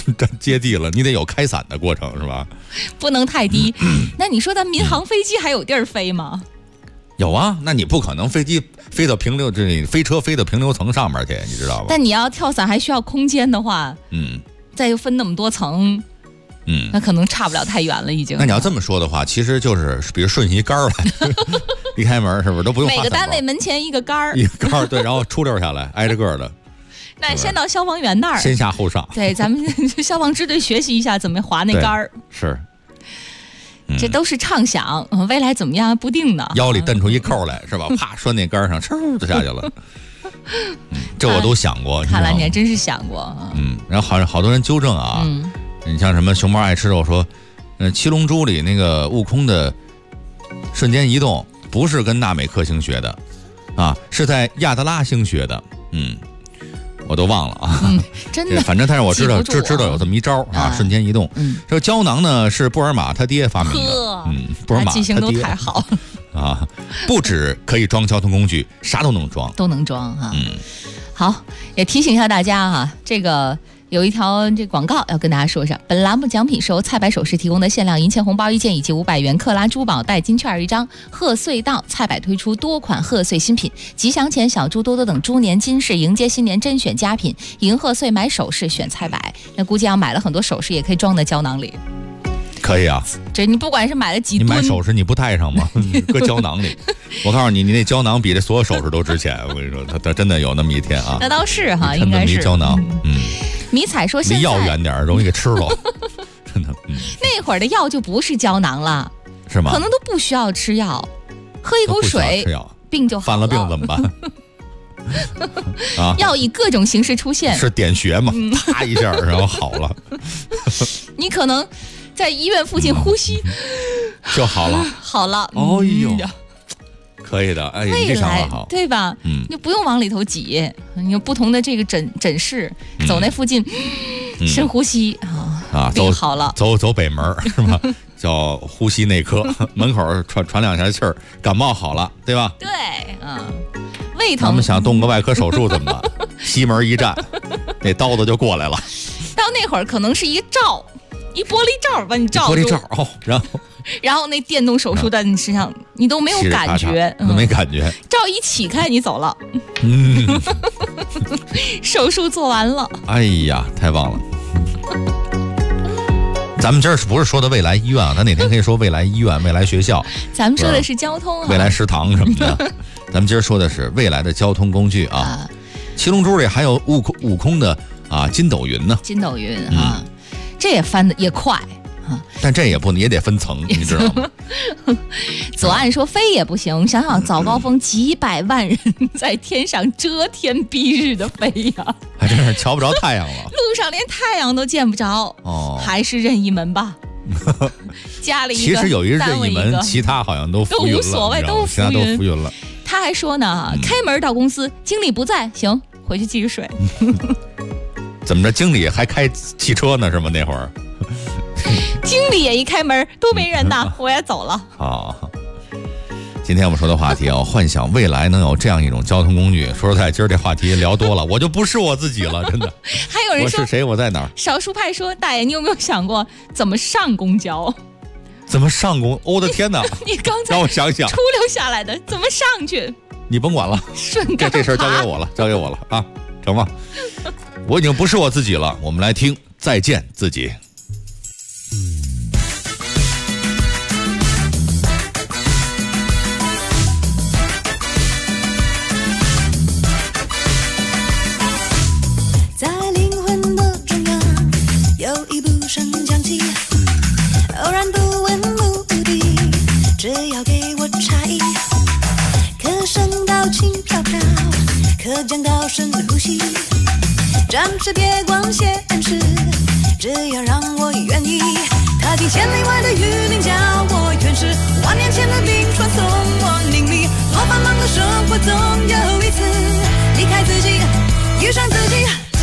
接地了，你得有开伞的过程是吧？ 不能太低。那你说咱民航飞机还有地儿飞吗？ 有啊，那你不可能飞机飞到平流飞车飞到平流层上面去，你知道吧？ 但你要跳伞还需要空间的话，再又分那么多层，那可能差不了太远了已经。 那你要这么说的话，其实就是比如顺一杆儿来，一开门是不是都不用？ 每个单位门前一个杆儿， 一个杆儿对，然后出溜下来，挨着个的。 那先到消防员那儿， 先下后上。 对，咱们消防支队学习一下怎么划那杆儿。 是。 这都是畅想，未来怎么样不定呢。 腰里蹬出一扣来是吧？啪拴那杆上，哧就下去了。这我都想过。 看来你还真是想过。 然后好多人纠正啊。你像什么熊猫爱吃肉说，七龙珠里那个悟空的瞬间移动不是跟纳美克星学的，啊，是在亚德拉星学的。我都忘了啊， 真的， 反正但是我知道有这么一招啊，瞬间移动。这个胶囊呢是布尔玛他爹发明的，布尔玛记性都太好啊，不止可以装交通工具，啥都能装， 哈。好，也提醒一下大家哈，这个有一条这广告要跟大家说一下，本栏目奖品是由菜百首饰提供的限量银钱红包一件以及500元克拉珠宝代金券一张。贺岁到，菜百推出多款贺岁新品，吉祥钱、小猪多多等猪年金饰，迎接新年甄选佳品，迎贺岁买首饰选菜百。那估计要买了很多首饰也可以装在胶囊里。 可以啊， 这你不管是买了几吨， 你买首饰你不带上吗？搁胶囊里，我告诉你，你那胶囊比这所有首饰都值钱。我跟你说，它真的有那么一天啊。 那倒是哈，应该是胶囊。 迷彩说现在离药远点，容易给吃了。真的， 那会儿的药就不是胶囊了， 是吗？ 可能都不需要吃药，喝一口水，病就好了。 犯了病怎么办？啊！ 要以各种形式出现， 是点穴嘛？啪一下，然后好了。 你可能在医院附近呼吸就好了， 好了。 哦呦，可以的，哎，你这想法好， 对吧？你不用往里头挤，你有不同的这个诊室，走那附近，深呼吸啊，病好了， 走北门是吧？叫呼吸内科，门口喘两下气儿，感冒好了，对吧？ 对，胃疼。 咱们想动个外科手术怎么办？西门一站，那刀子就过来了。 到那会儿可能是一罩，一玻璃罩把你罩住。 玻璃罩哦， 然后那电动手术在你身上，你都没有感觉， 都没感觉。 罩一起开，你走了。手术做完了。 哎呀，太棒了！咱们今儿不是说的未来医院啊，咱哪天可以说未来医院、未来学校。 咱们说的是交通， 未来食堂什么的。咱们今儿说的是未来的交通工具啊。七龙珠里还有悟空的筋斗云呢。 筋斗云啊，这也翻的也快。 但这也得分层，你知道吗？ 左岸说飞也不行，想想早高峰几百万人在天上遮天蔽日的飞呀， 还真是瞧不着太阳了。 路上连太阳都见不着，还是任意门吧。加了一个， 其实有一任意门，其他好像都浮云了， 都无所谓，都其他都浮云了。 他还说呢，开门到公司，经理不在，行，回去继续睡。 怎么着？经理还开汽车呢？是吗？那会儿。 经理也一开门都没人呢，我也走了。 好，今天我们说的话题幻想未来能有这样一种交通工具。说实在，今儿这话题聊多了，我就不是我自己了，真的。 还有人说我是谁？我在哪儿？ 少数派说，大爷，你有没有想过怎么上公交？ 怎么上公？我的天哪！ 你刚才让我想想， 出溜下来的怎么上去？ 你甭管了， 顺杆这事儿交给我了啊，成吗？我已经不是我自己了。我们来听《再见自己》。 在灵魂的中央，有一部升降机，偶然不问目的，只要给我差异，可升到轻飘飘，可降到深呼吸，暂时别管现实，只要让我愿意，踏进千里外的雨林，叫我诠释万年前的冰川，送我凝离多繁忙的生活，总有一次离开自己，遇上自己。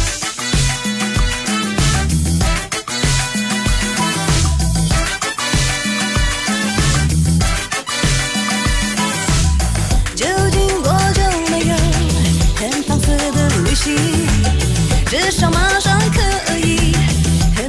就经过就没有很放肆的旅行，至少马上可以很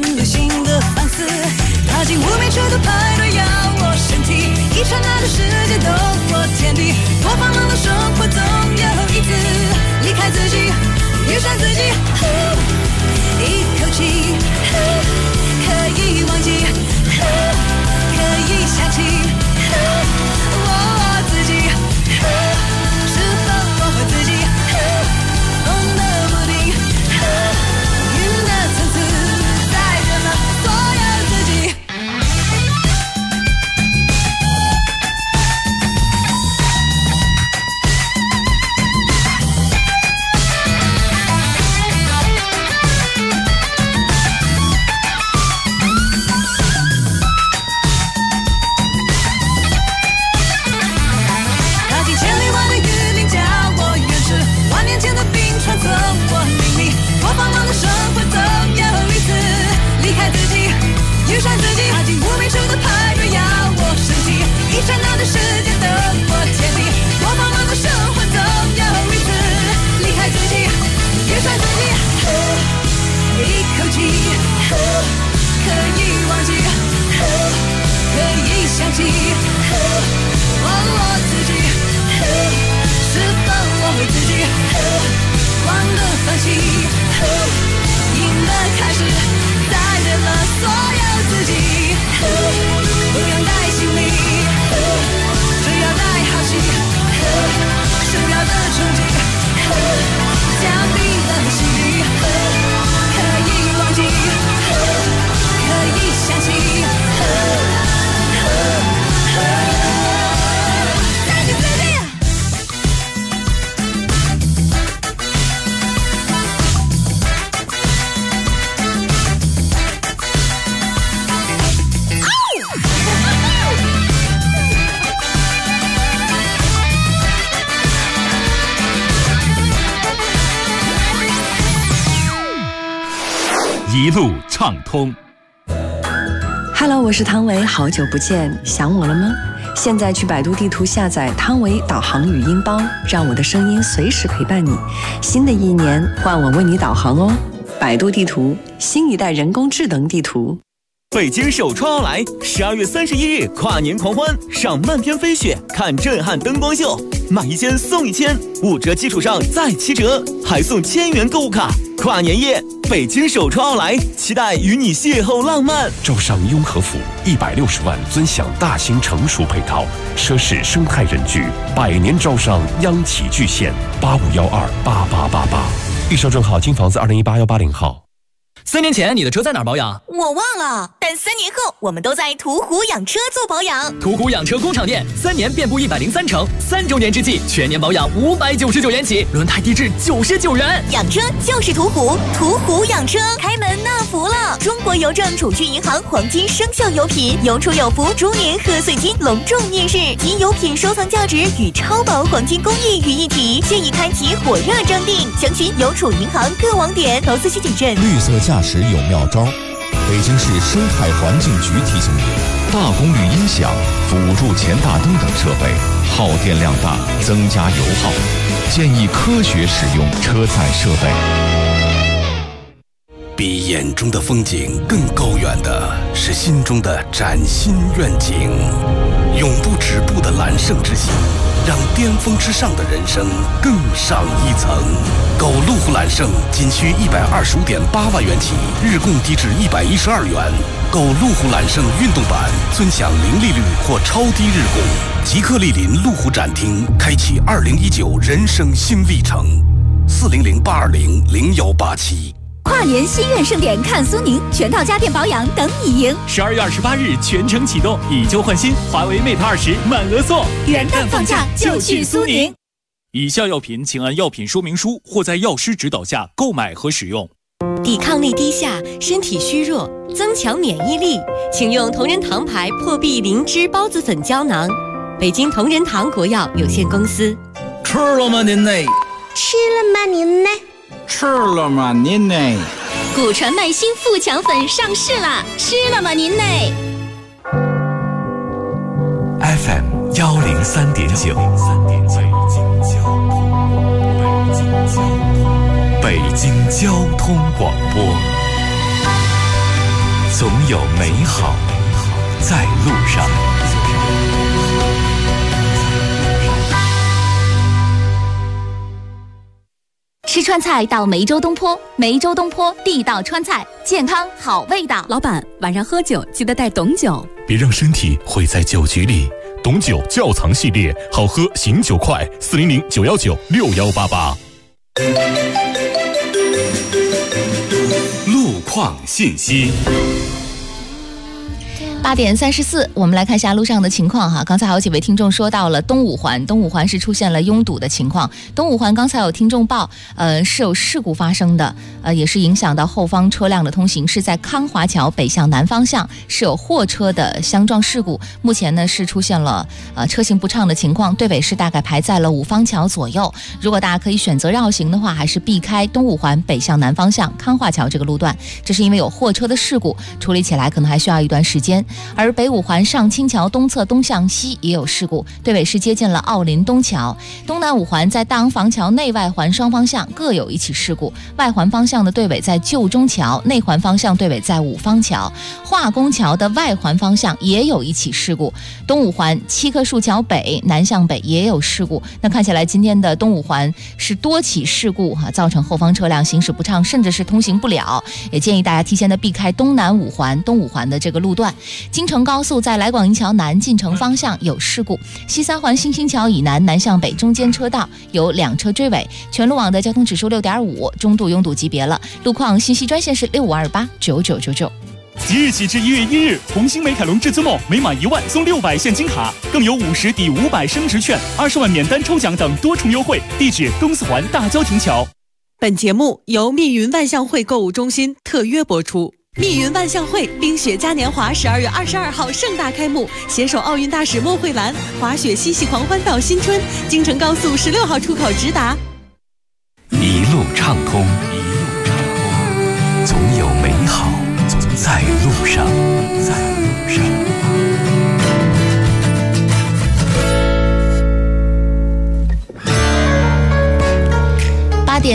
一路畅通。 Hello， 我是汤唯，好久不见，想我了吗？现在去百度地图下载汤唯导航语音包，让我的声音随时陪伴你。新的一年，换我为你导航哦。百度地图，新一代人工智能地图。 北京首创奥莱，12月31日跨年狂欢，赏漫天飞雪，看震撼灯光秀，买1件送1000，5折基础上再7折，还送1000元购物卡。跨年夜，北京首创奥莱，期待与你邂逅浪漫。 招商雍和府160万尊享大型成熟配套，奢侈生态人居，100年招商央企巨献85128888。预售证号金房子2018-180号。 3年前你的车在哪儿保养？ 我忘了，但3年后我们都在途虎养车做保养。 途虎养车工厂店，3年遍布103城，3周年之际，全年保养599元起，轮胎低至99元。 养车就是途虎，途虎养车开门纳福了。中国邮政储蓄银行黄金生肖油品，有储有福猪年贺岁金隆重面世，集油品收藏价值与超薄黄金工艺于一体，现已开启火热征订，详询邮储银行各网点。投资需谨慎。 绿色驾驶有妙招，北京市生态环境局提醒你：大功率音响、辅助前大灯等设备耗电量大，增加油耗，建议科学使用车载设备。 比眼中的风景更高远的是心中的崭新愿景，永不止步的揽胜之心，让巅峰之上的人生更上一层。购路虎揽胜仅需125.8万元起，日供低至112元。购路虎揽胜运动版，尊享零利率或超低日供。即刻莅临路虎展厅，开启2019人生新历程。400-820-0187。 跨年心愿盛典看苏宁，全套家电保养等你赢。 12月28日全程启动，以旧换新，华为 Mate 20满额送。 元旦放假就去苏宁。 以下药品请按药品说明书或在药师指导下购买和使用。 抵抗力低下，身体虚弱，增强免疫力，请用同仁堂牌破壁灵芝孢子粉胶囊。北京同仁堂国药有限公司。 吃了吗您呢？ 吃了吗您呢？ 吃了吗您呢？ 骨传麦新富强粉上市啦！吃了吗您呢？ FM 103.9，北京交通广播，总有美好在路上。 吃川菜到梅州东坡，梅州东坡地道川菜，健康好味道。 老板，晚上喝酒记得带董酒， 别让身体毁在酒局里。董酒窖藏系列，好喝醒酒快，400-919-6188。 路况信息。 8点34，我们来看一下路上的情况哈。刚才好几位听众说到了东五环，东五环是出现了拥堵的情况。东五环刚才有听众报，是有事故发生的，也是影响到后方车辆的通行，是在康华桥北向南方向是有货车的相撞事故。目前呢是出现了车行不畅的情况，队尾是大概排在了五方桥左右。如果大家可以选择绕行的话，还是避开东五环北向南方向康华桥这个路段，这是因为有货车的事故，处理起来可能还需要一段时间。而北五环上清桥东侧东向西也有事故，队尾是接近了奥林东桥。东南五环在大昂房桥内外环双方向各有一起事故，外环方向的队尾在旧中桥，内环方向队尾在五方桥。化工桥的外环方向也有一起事故，东五环七棵树桥北南向北也有事故。那看起来今天的东五环是多起事故造成后方车辆行驶不畅，甚至是通行不了，也建议大家提前的避开东南五环东五环的这个路段。京承高速在来广营桥南进城方向有事故，西三环新兴桥以南南向北中间车道有2车追尾，全路网的交通指数6.5，中度拥堵级别了。路况信息专线是65289999。 即日起至1月1日，红星美凯龙至尊梦每满1万送600现金卡，更有50抵500升值券、20万免单抽奖等多重优惠。地址东四环大郊亭桥。 本节目由密云万象汇购物中心特约播出。密云万象汇冰雪嘉年华12月22号盛大开幕，携手奥运大使莫慧兰，滑雪嬉戏狂欢到新春，京承高速16号出口直达。 一路畅通，总有美好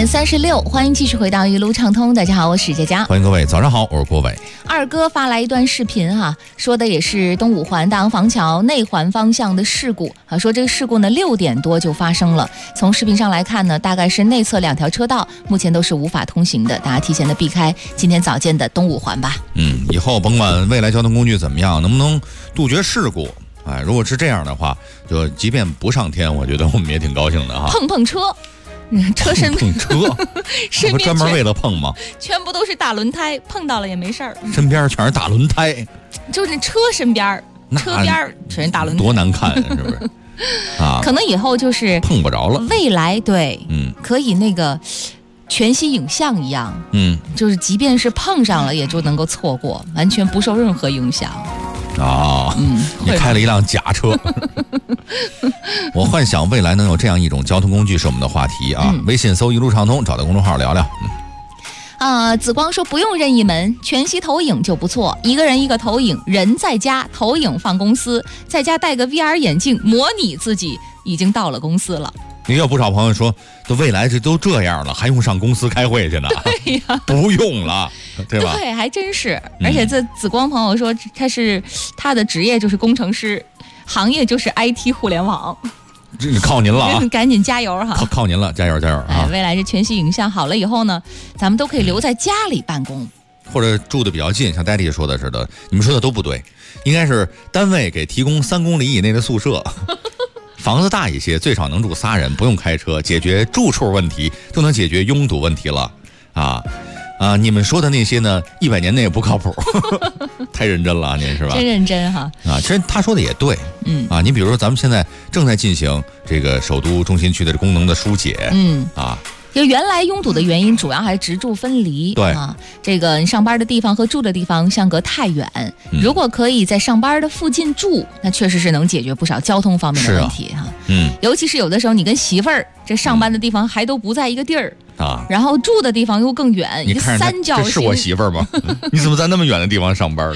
7:36，欢迎继续回到一路畅通。大家好，我是佳佳， 欢迎各位，早上好，我是郭伟。 二哥发来一段视频哈，说的也是东五环大洋坊桥内环方向的事故啊，说这个事故呢6点多就发生了。从视频上来看呢，大概是内侧2条车道目前都是无法通行的，大家提前的避开今天早间的东五环吧。 以后甭管未来交通工具怎么样，能不能杜绝事故？哎，如果是这样的话，就即便不上天，我觉得我们也挺高兴的哈。 碰车。车身碰车， 身边专门为了碰吗？ 全部都是大轮胎，碰到了也没事儿。 身边全是大轮胎， 就是车身边，车边全是大轮胎， 多难看，是不是？啊， 可能以后就是碰不着了。 未来对，可以那个全息影像一样，就是即便是碰上了，也就能够错过，完全不受任何影响。你开了一辆假车。我幻想未来能有这样一种交通工具是我们的话题啊。微信搜一路畅通，找到公众号聊聊。紫光说不用任意门，全息投影就不错，一个人一个投影，人在家，投影放公司，在家戴个 VR 眼镜模拟自己已经到了公司了。 也有不少朋友说，未来都这样了，还用上公司开会去呢？ 对呀， 不用了，对吧？ 对，还真是。而且这紫光朋友说，他的职业就是工程师，行业就是 IT 互联网。 这靠您了啊！ 赶紧加油哈！ 靠您了，加油加油啊！ 未来这全息影像好了以后呢，咱们都可以留在家里办公， 或者住的比较近，像戴丽说的似的。你们说的都不对，应该是单位给提供3公里以内的宿舍。房子大一些，最少能住3人，不用开车，解决住处问题，就能解决拥堵问题了你们说的那些呢，100年内也不靠谱，太认真了，您是吧？ 真认真哈！ 其实他说的也对，你比如说咱们现在正在进行这个首都中心区的功能的疏解， 就原来拥堵的原因主要还是职住分离， 对这个你上班的地方和住的地方相隔太远，如果可以在上班的附近住，那确实是能解决不少交通方面的问题哈。尤其是有的时候你跟媳妇儿这上班的地方还都不在一个地儿然后住的地方又更远，一个三角形。 这是我媳妇儿吗？你怎么在那么远的地方上班？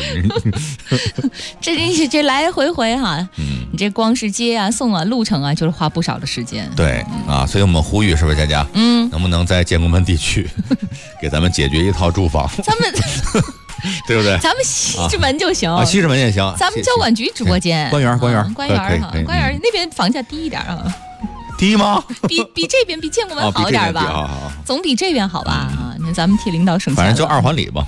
这来来回回哈，你这光是接啊送啊路程啊，就是花不少的时间。 对所以我们呼吁是不是佳佳？能不能在建国门地区给咱们解决一套住房？ 咱们对不对？ 咱们西直门就行西直门也行。 咱们交管局直播间， 官园那边房价低一点啊。 低吗？ 比这边比建国门好点吧，总比这边好吧那咱们替领导省钱， 反正就2环里吧。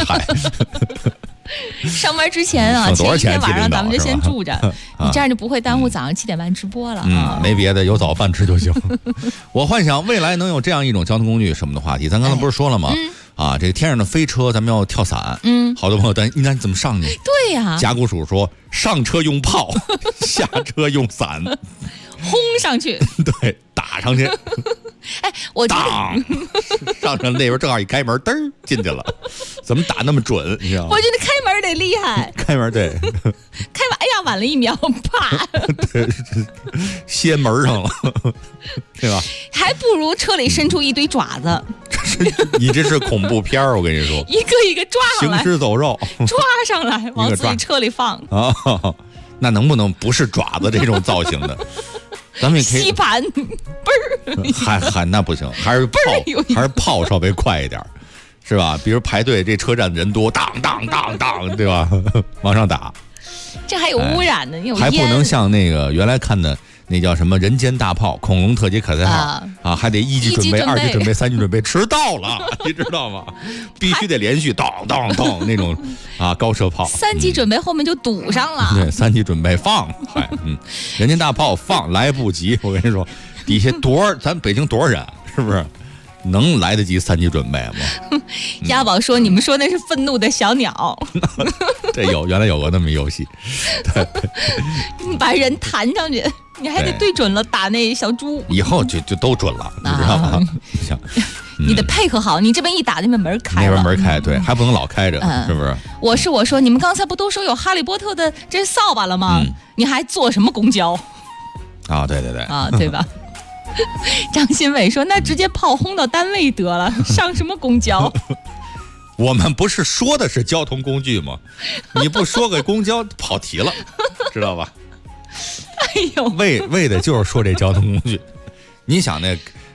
上班之前前一天晚上咱们就先住着，你这样就不会耽误早上7点半直播了没别的，有早饭吃就行。我幻想未来能有这样一种交通工具什么的话题，咱刚才不是说了吗？这个天上的飞车咱们要跳伞，好多朋友担心应该怎么上去？ 对呀， 甲骨鼠说上车用炮，下车用伞。 轰上去， 对，打上去。 我觉得上那边正好一开门，嘚儿进去了，怎么打那么准？你知道吗？ 我觉得开门得厉害。 开门对， 开完哎呀晚了1秒，啪， 对，掀门上了，对吧？ 还不如车里伸出一堆爪子。 你这是恐怖片我跟你说， 一个一个抓上来， 行尸走肉， 抓上来往自己车里放那能不能不是爪子这种造型的？咱们也可以吸盘，嘣儿， 还那不行，还是炮稍微快一点，是吧？比如排队这车站人多，当当当当，对吧？往上打， 这还有污染呢，有还不能像那个原来看的那叫什么人间大炮、恐龙特级可赛号还得1级准备、2级准备、3级准备，迟到了，你知道吗？必须得连续当当当那种高射炮。 3级准备后面就堵上了。 对，3级准备放，人间大炮放来不及，我跟你说，底下咱北京多少人，是不是？能来得及3级准备吗？ 家宝说：“你们说那是愤怒的小鸟。” 这原来有过那么一游戏，对， 你把人弹上去，你还得对准了打那小猪。 以后就都准了，你知道吗？行， 你得配合好，你这边一打，那边门开了， 那边门开，对，还不能老开着，是不是？ 我说，你们刚才不都说有哈利波特的这扫把了吗？你还坐什么公交？ 对对吧？张新伟说：“那直接炮轰到单位得了，上什么公交？” 我们不是说的是交通工具吗？你不说个公交跑题了，知道吧？ 哎呦， 为的就是说这交通工具。你想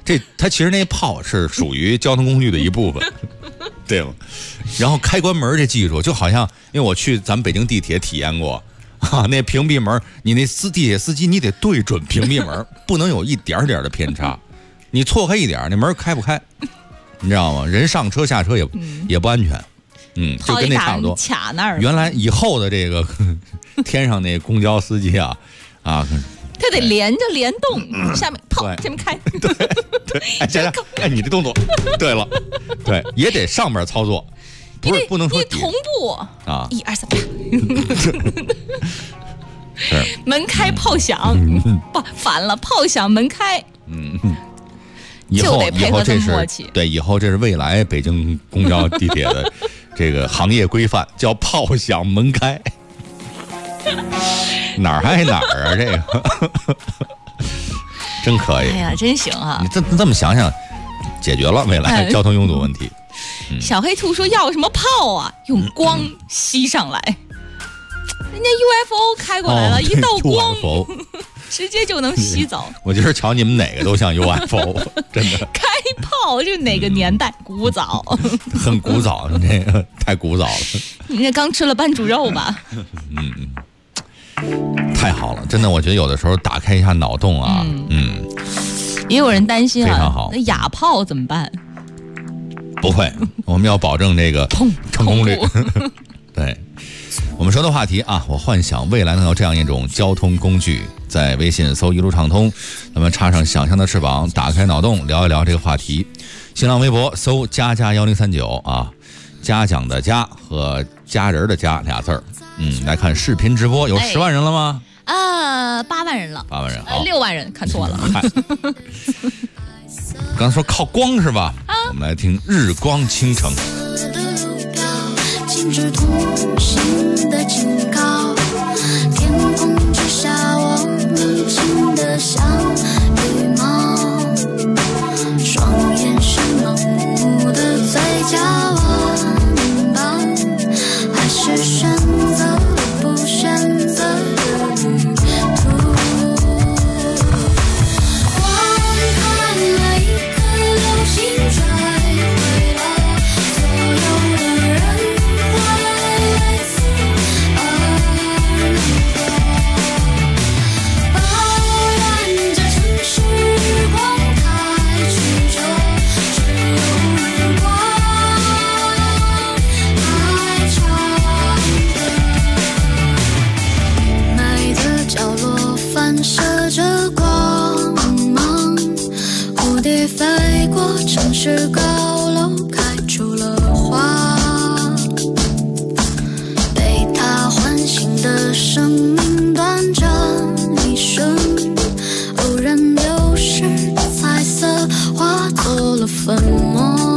它其实那炮是属于交通工具的一部分，对吗？然后开关门这技术，就好像因为我去咱们北京地铁体验过啊，那屏蔽门，你那地铁司机你得对准屏蔽门，不能有一点点的偏差，你错开一点，那门开不开，你知道吗？人上车下车也不安全。就跟那差不多。 卡那儿。 原来以后的这个天上那公交司机啊， 他得连着联动，下面炮这么开。 对，哎，佳佳，哎，你这动作，对了，对，也得上面操作，不能说你同步啊 ，1、2、3， 是门开炮响，不反了，炮响门开。 以后这是对， 以后这是未来北京公交地铁的这个行业规范，叫炮响门开。哪儿挨哪儿啊？这个真可以。 哎呀，真行啊！ 你这么想想，解决了未来交通拥堵问题。 小黑兔说要什么炮啊？用光吸上来。人家 UFO 开过来了，一道光。直接就能吸走。 我觉得瞧你们哪个都像 UFO， 真的。 开炮这哪个年代？古早， 很古早，这个太古早了。 你这刚吃了班煮肉吧？ 太好了，真的，我觉得有的时候打开一下脑洞啊， 也有人担心啊， 非常好。 那哑炮怎么办？ 不会，我们要保证这个成功率。对。我们说的话题啊，我幻想未来能有这样一种交通工具，在微信搜一路畅通，咱们插上想象的翅膀，打开脑洞，聊一聊这个话题。新浪微博搜佳佳1039啊，嘉奖的嘉和家人的家俩字儿。来看视频直播，有10万人了吗 ？8万人了。 8万人，好 ，6万人，看错了。 刚才说靠光是吧？我们来听日光倾城。 禁止同行的警告，天空之下我宁静的像羽毛，双眼是盲目的嘴角，我吧，还是选择了不选择的旅途。我看了一颗流星坠毁了所有的人。飞过城市高楼，开出了花，被他唤醒的生命短暂一瞬，偶然流逝的彩色化作了粉末。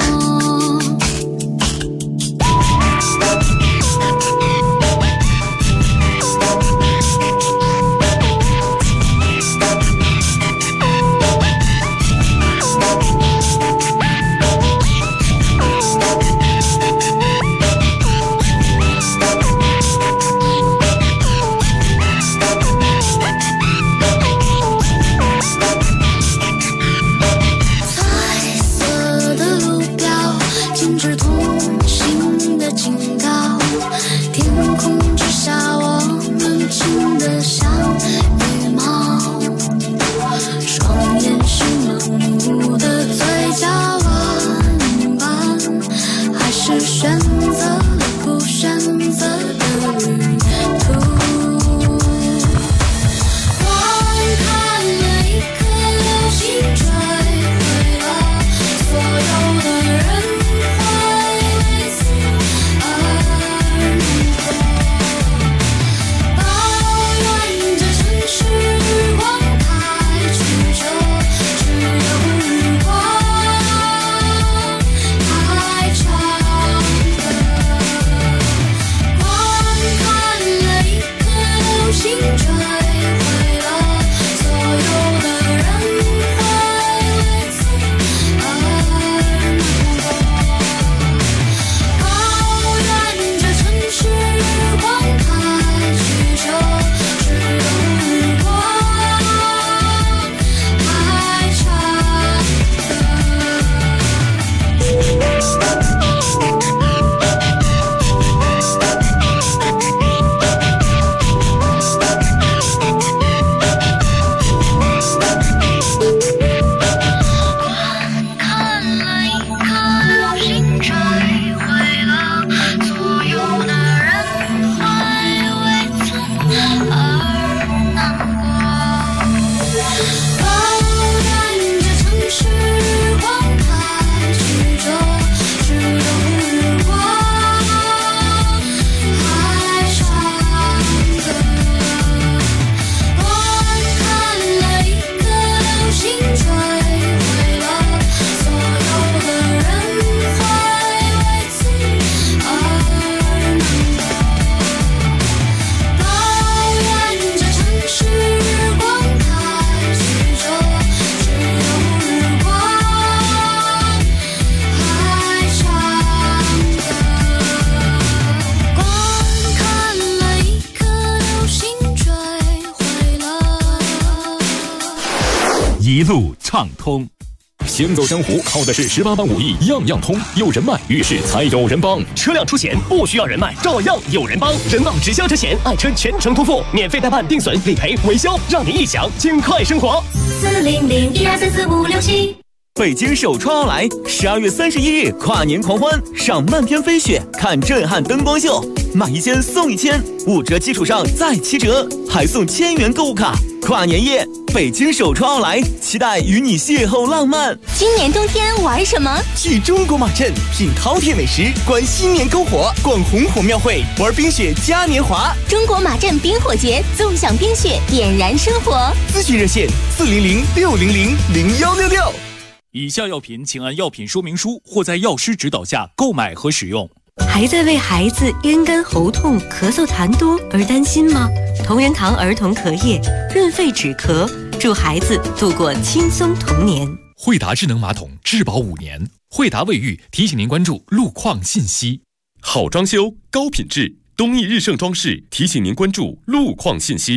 一路畅通。 行走江湖靠的是18般武艺，样样通。有人脉，于是才有人帮。 车辆出险不需要人脉，照样有人帮。人保直销车险，爱车全程托付，免费代办、定损、理赔、维修，让你一享尽快生活。 400-12344567。 北京首创奥莱，12月31日跨年狂欢，赏漫天飞雪，看震撼灯光秀，买1件送1千，5折基础上再7折，还送1000元购物卡。跨年夜，北京首创奥莱，期待与你邂逅浪漫。 今年冬天玩什么？ 去中国马镇品饕餮美食，观新年篝火，逛红火庙会，玩冰雪嘉年华。 中国马镇冰火节，纵享冰雪，点燃生活。 咨询热线400-600-0166。 以下药品请按药品说明书或在药师指导下购买和使用。 还在为孩子咽干喉痛、咳嗽痰多而担心吗？同仁堂儿童咳液润肺止咳，助孩子度过轻松童年。 惠达智能马桶质保5年。惠达卫浴提醒您关注路况信息。 好装修高品质，东益日盛装饰提醒您关注路况信息。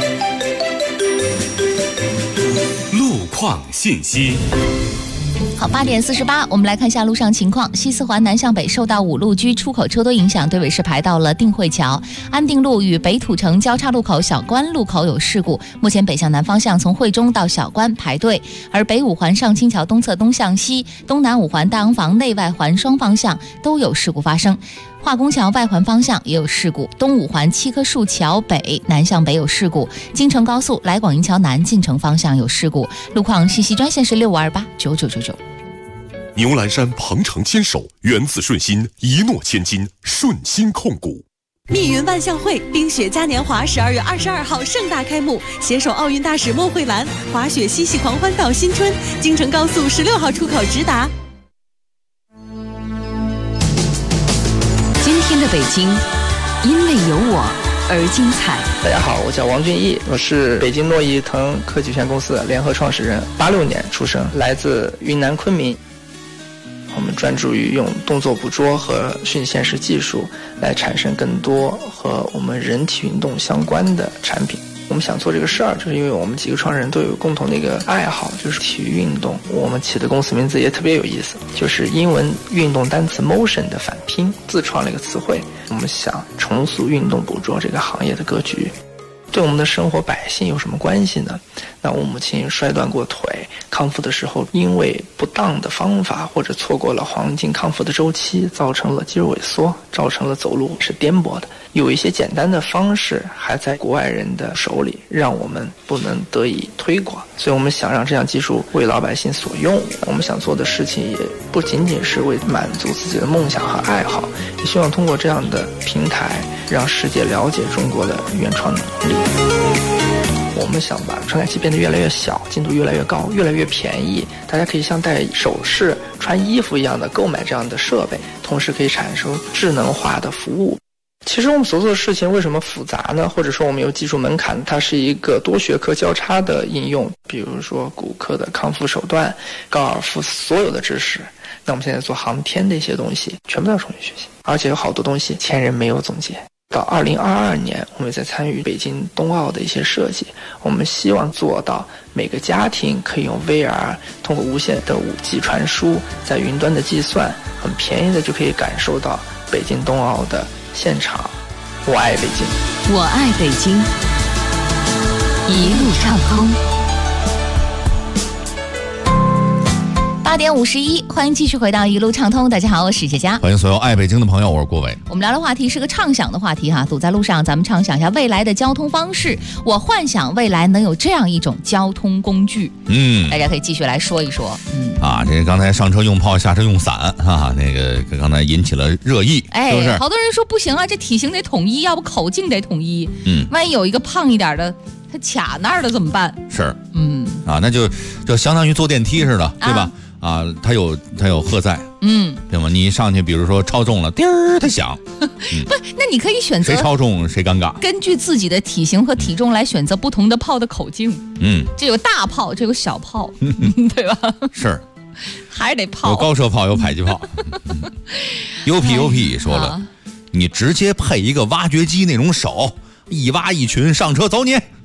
路况信息。 好，8点48，我们来看一下路上情况。西四环南向北受到五路居出口车多影响，队尾是排到了定慧桥、安定路与北土城交叉路口小关路口有事故，目前北向南方向从惠中到小关排队，而北五环上清桥东侧东向西、东南五环大洋房内外环双方向都有事故发生。化工桥外环方向也有事故，东五环七棵树桥北南向北有事故，京承高速来广营桥南进城方向有事故。路况信息专线是6528999999。 牛栏山鹏程牵手，缘自顺心，一诺千金，顺心控股。 密云万象汇冰雪嘉年华12月22号盛大开幕，携手奥运大使莫慧兰，滑雪嬉戏狂欢到新春，京承高速16号出口直达。 今天的北京，因为有我而精彩。 大家好，我叫王俊毅，我是北京诺伊腾科技有限公司联合创始人，86年出生，来自云南昆明。我们专注于用动作捕捉和虚拟现实技术来产生更多和我们人体运动相关的产品。我们想做这个事儿，就是因为我们几个创始人都有共同的一个爱好，就是体育运动。我们起的公司名字也特别有意思，就是英文运动单词 motion 的反拼，自创了一个词汇。我们想重塑运动捕捉这个行业的格局。对我们的生活百姓有什么关系呢？那我母亲摔断过腿，康复的时候因为不当的方法或者错过了黄金康复的周期，造成了肌肉萎缩，造成了走路是颠簸的。有一些简单的方式还在国外人的手里，让我们不能得以推广。所以我们想让这项技术为老百姓所用。我们想做的事情也不仅仅是为满足自己的梦想和爱好，也希望通过这样的平台让世界了解中国的原创能力。我们想把传感器变得越来越小，精度越来越高，越来越便宜，大家可以像戴首饰、穿衣服一样的购买这样的设备，同时可以产生智能化的服务。其实我们所做的事情为什么复杂呢？或者说我们有技术门槛，它是一个多学科交叉的应用，比如说骨科的康复手段、高尔夫所有的知识。那我们现在做航天的一些东西全部要重新学习，而且有好多东西前人没有总结。到2022年，我们在参与北京冬奥的一些设计，我们希望做到每个家庭可以用 VR 通过无线的5G 传输，在云端的计算，很便宜的就可以感受到北京冬奥的现场。我爱北京， 我爱北京，一路畅通。 8点51，欢迎继续回到一路畅通。大家好，我是佳佳， 欢迎所有爱北京的朋友，我是郭伟。 我们聊的话题是个畅想的话题哈，堵在路上，咱们畅想一下未来的交通方式。我幻想未来能有这样一种交通工具，大家可以继续来说一说。 这刚才上车用炮，下车用伞啊，那个刚才引起了热议，是不是？ 好多人说不行啊，这体型得统一，要不口径得统一。万一有一个胖一点的，他卡那儿了怎么办？ 是，那就相当于坐电梯似的，对吧？它有荷载，对吗？你一上去，比如说超重了，叮儿它响， 不，那你可以选择谁超重谁尴尬， 根据自己的体型和体重来选择不同的炮的口径。这有大炮，这有小炮，对吧？ 是， 还是得炮， 有高射炮，有迫击炮。UP 说了，你直接配一个挖掘机那种手，一挖一群上车走你。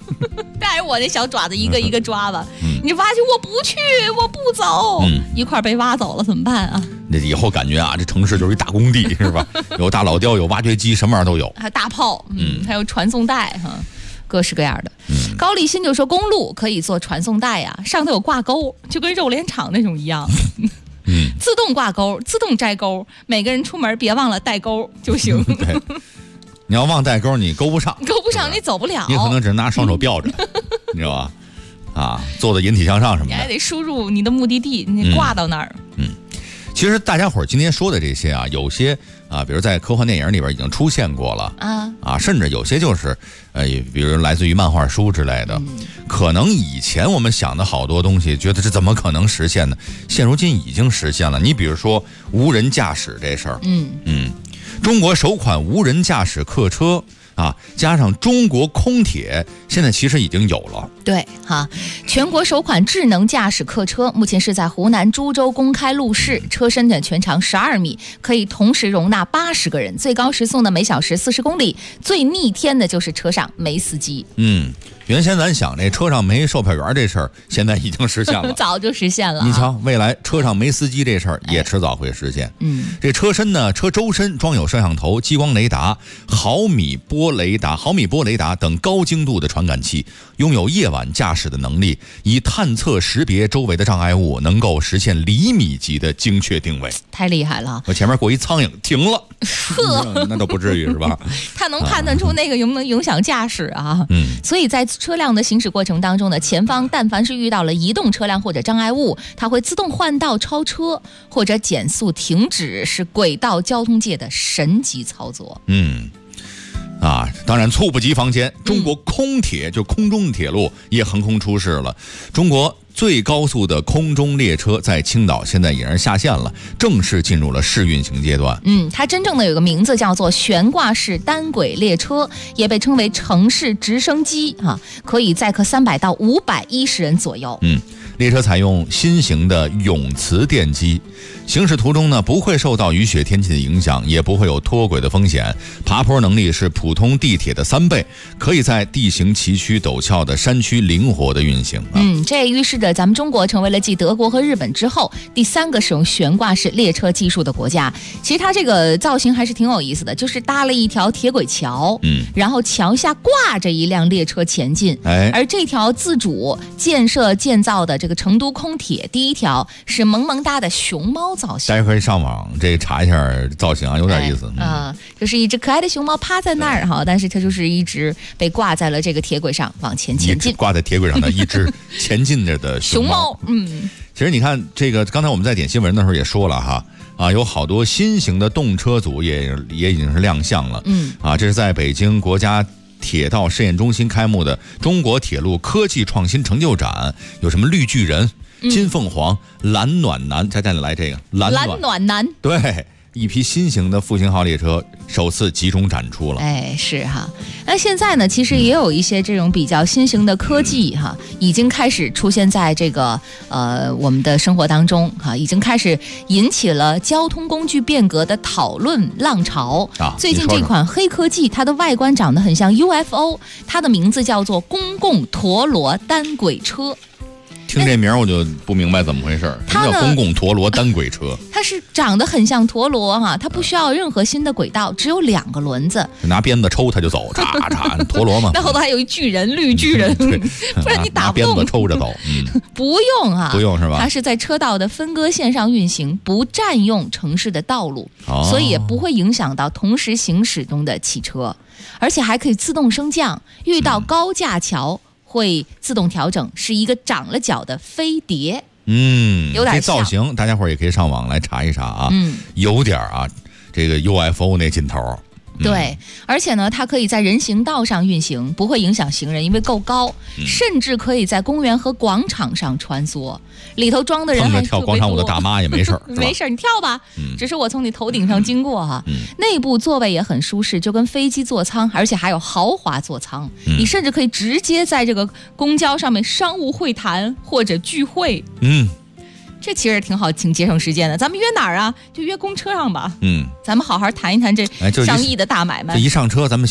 带着我那小爪子一个一个抓吧。你挖去，我不去，我不走，一块被挖走了怎么办啊？ 那以后感觉啊，这城市就是一大工地是吧？有大老雕，有挖掘机，什么玩意儿都有， 还大炮，还有传送带哈。各式各样的。高立新就说公路可以做传送带啊，上头有挂钩，就跟肉联厂那种一样。自动挂钩，自动摘钩，每个人出门别忘了带钩就行。 对，你要忘带钩，你勾不上， 你走不了， 你可能只能拿双手吊着，你知道吧？啊，做的引体向上什么的， 你还得输入你的目的地，你挂到那儿。 其实大家伙儿今天说的这些啊，有些啊，比如在科幻电影里边已经出现过了甚至有些就是比如来自于漫画书之类的，可能以前我们想的好多东西，觉得这怎么可能实现呢？现如今已经实现了。你比如说无人驾驶这事儿，中国首款无人驾驶客车加上中国空铁，现在其实已经有了。 对全国首款智能驾驶客车目前是在湖南株洲公开路试，车身的全长12米，可以同时容纳80个人，最高时速呢每小时40公里。最逆天的就是车上没司机。 原先咱想这车上没售票员这事儿，现在已经实现了， 早就实现了。 你瞧，未来车上没司机这事儿也迟早会实现。这车身呢，车周身装有摄像头、激光雷达、毫米波雷达等高精度的传感器，拥有夜晚驾驶的能力，以探测识别周围的障碍物，能够实现厘米级的精确定位。 太厉害了！ 我前面过一苍蝇，停了，那都不至于是吧？ 它能判断出那个能不能影响驾驶啊？所以在车辆的行驶过程当中呢，前方但凡是遇到了移动车辆或者障碍物，它会自动换道超车或者减速停止，是轨道交通界的神级操作。 当然猝不及防间，中国空铁就空中铁路也横空出世了。中国最高速的空中列车在青岛现在也是下线了，正式进入了试运行阶段。 它真正的有个名字叫做悬挂式单轨列车，也被称为城市直升机可以载客300到510人左右。 列车采用新型的永磁电机，行驶途中呢不会受到雨雪天气的影响，也不会有脱轨的风险，爬坡能力是普通地铁的3倍，可以在地形崎岖陡峭的山区灵活的运行。 这也预示着咱们中国成为了继德国和日本之后第3个使用悬挂式列车技术的国家。其实它这个造型还是挺有意思的，就是搭了一条铁轨桥，然后桥下挂着一辆列车前进。而这条自主建造的这个成都空铁第一条是萌萌哒的熊猫造型。 大家可以上网查一下造型有点意思。 就是一只可爱的熊猫趴在那儿但是它就是一直被挂在了这个铁轨上往前进， 挂在铁轨上的一只前进着的熊猫。其实你看这个，刚才我们在点新闻的时候也说了有好多新型的动车组也已经是亮相了。这是在北京国家铁道试验中心开幕的中国铁路科技创新成就展，有什么绿巨人、金凤凰、蓝暖男，再来这个蓝暖男， 对，一批新型的复兴号列车首次集中展出了。 是那现在呢，其实也有一些这种比较新型的科技已经开始出现在这个我们的生活当中已经开始引起了交通工具变革的讨论浪潮。最近这款黑科技，它的外观长得很像 UFO， 它的名字叫做公共陀螺单轨车。 听这名我就不明白怎么回事，什么叫公共陀螺单轨车？ 它是长得很像陀螺它不需要任何新的轨道，只有2个轮子， 拿鞭子抽它就走，嚓陀螺嘛。 那后头还有一巨人，绿巨人，不然你打不动。 拿鞭子抽着走， 不用不用是吧？ 它是在车道的分割线上运行，不占用城市的道路，所以也不会影响到同时行驶中的汽车，而且还可以自动升降，遇到高架桥会自动调整，是一个长了脚的飞碟。有点像这造型，大家伙也可以上网来查一查有点这个 UFO 那劲头。 对，而且呢，它可以在人行道上运行，不会影响行人，因为够高，甚至可以在公园和广场上穿梭。里头装的人还跳广场舞的大妈也没事儿， 没事儿，你跳吧。只是我从你头顶上经过内部座位也很舒适，就跟飞机座舱，而且还有豪华座舱。你甚至可以直接在这个公交上面商务会谈或者聚会。这其实挺好，挺节省时间的。咱们约哪儿就约公车上吧。咱们好好谈一谈这上亿的大买卖。 这一上车，咱们先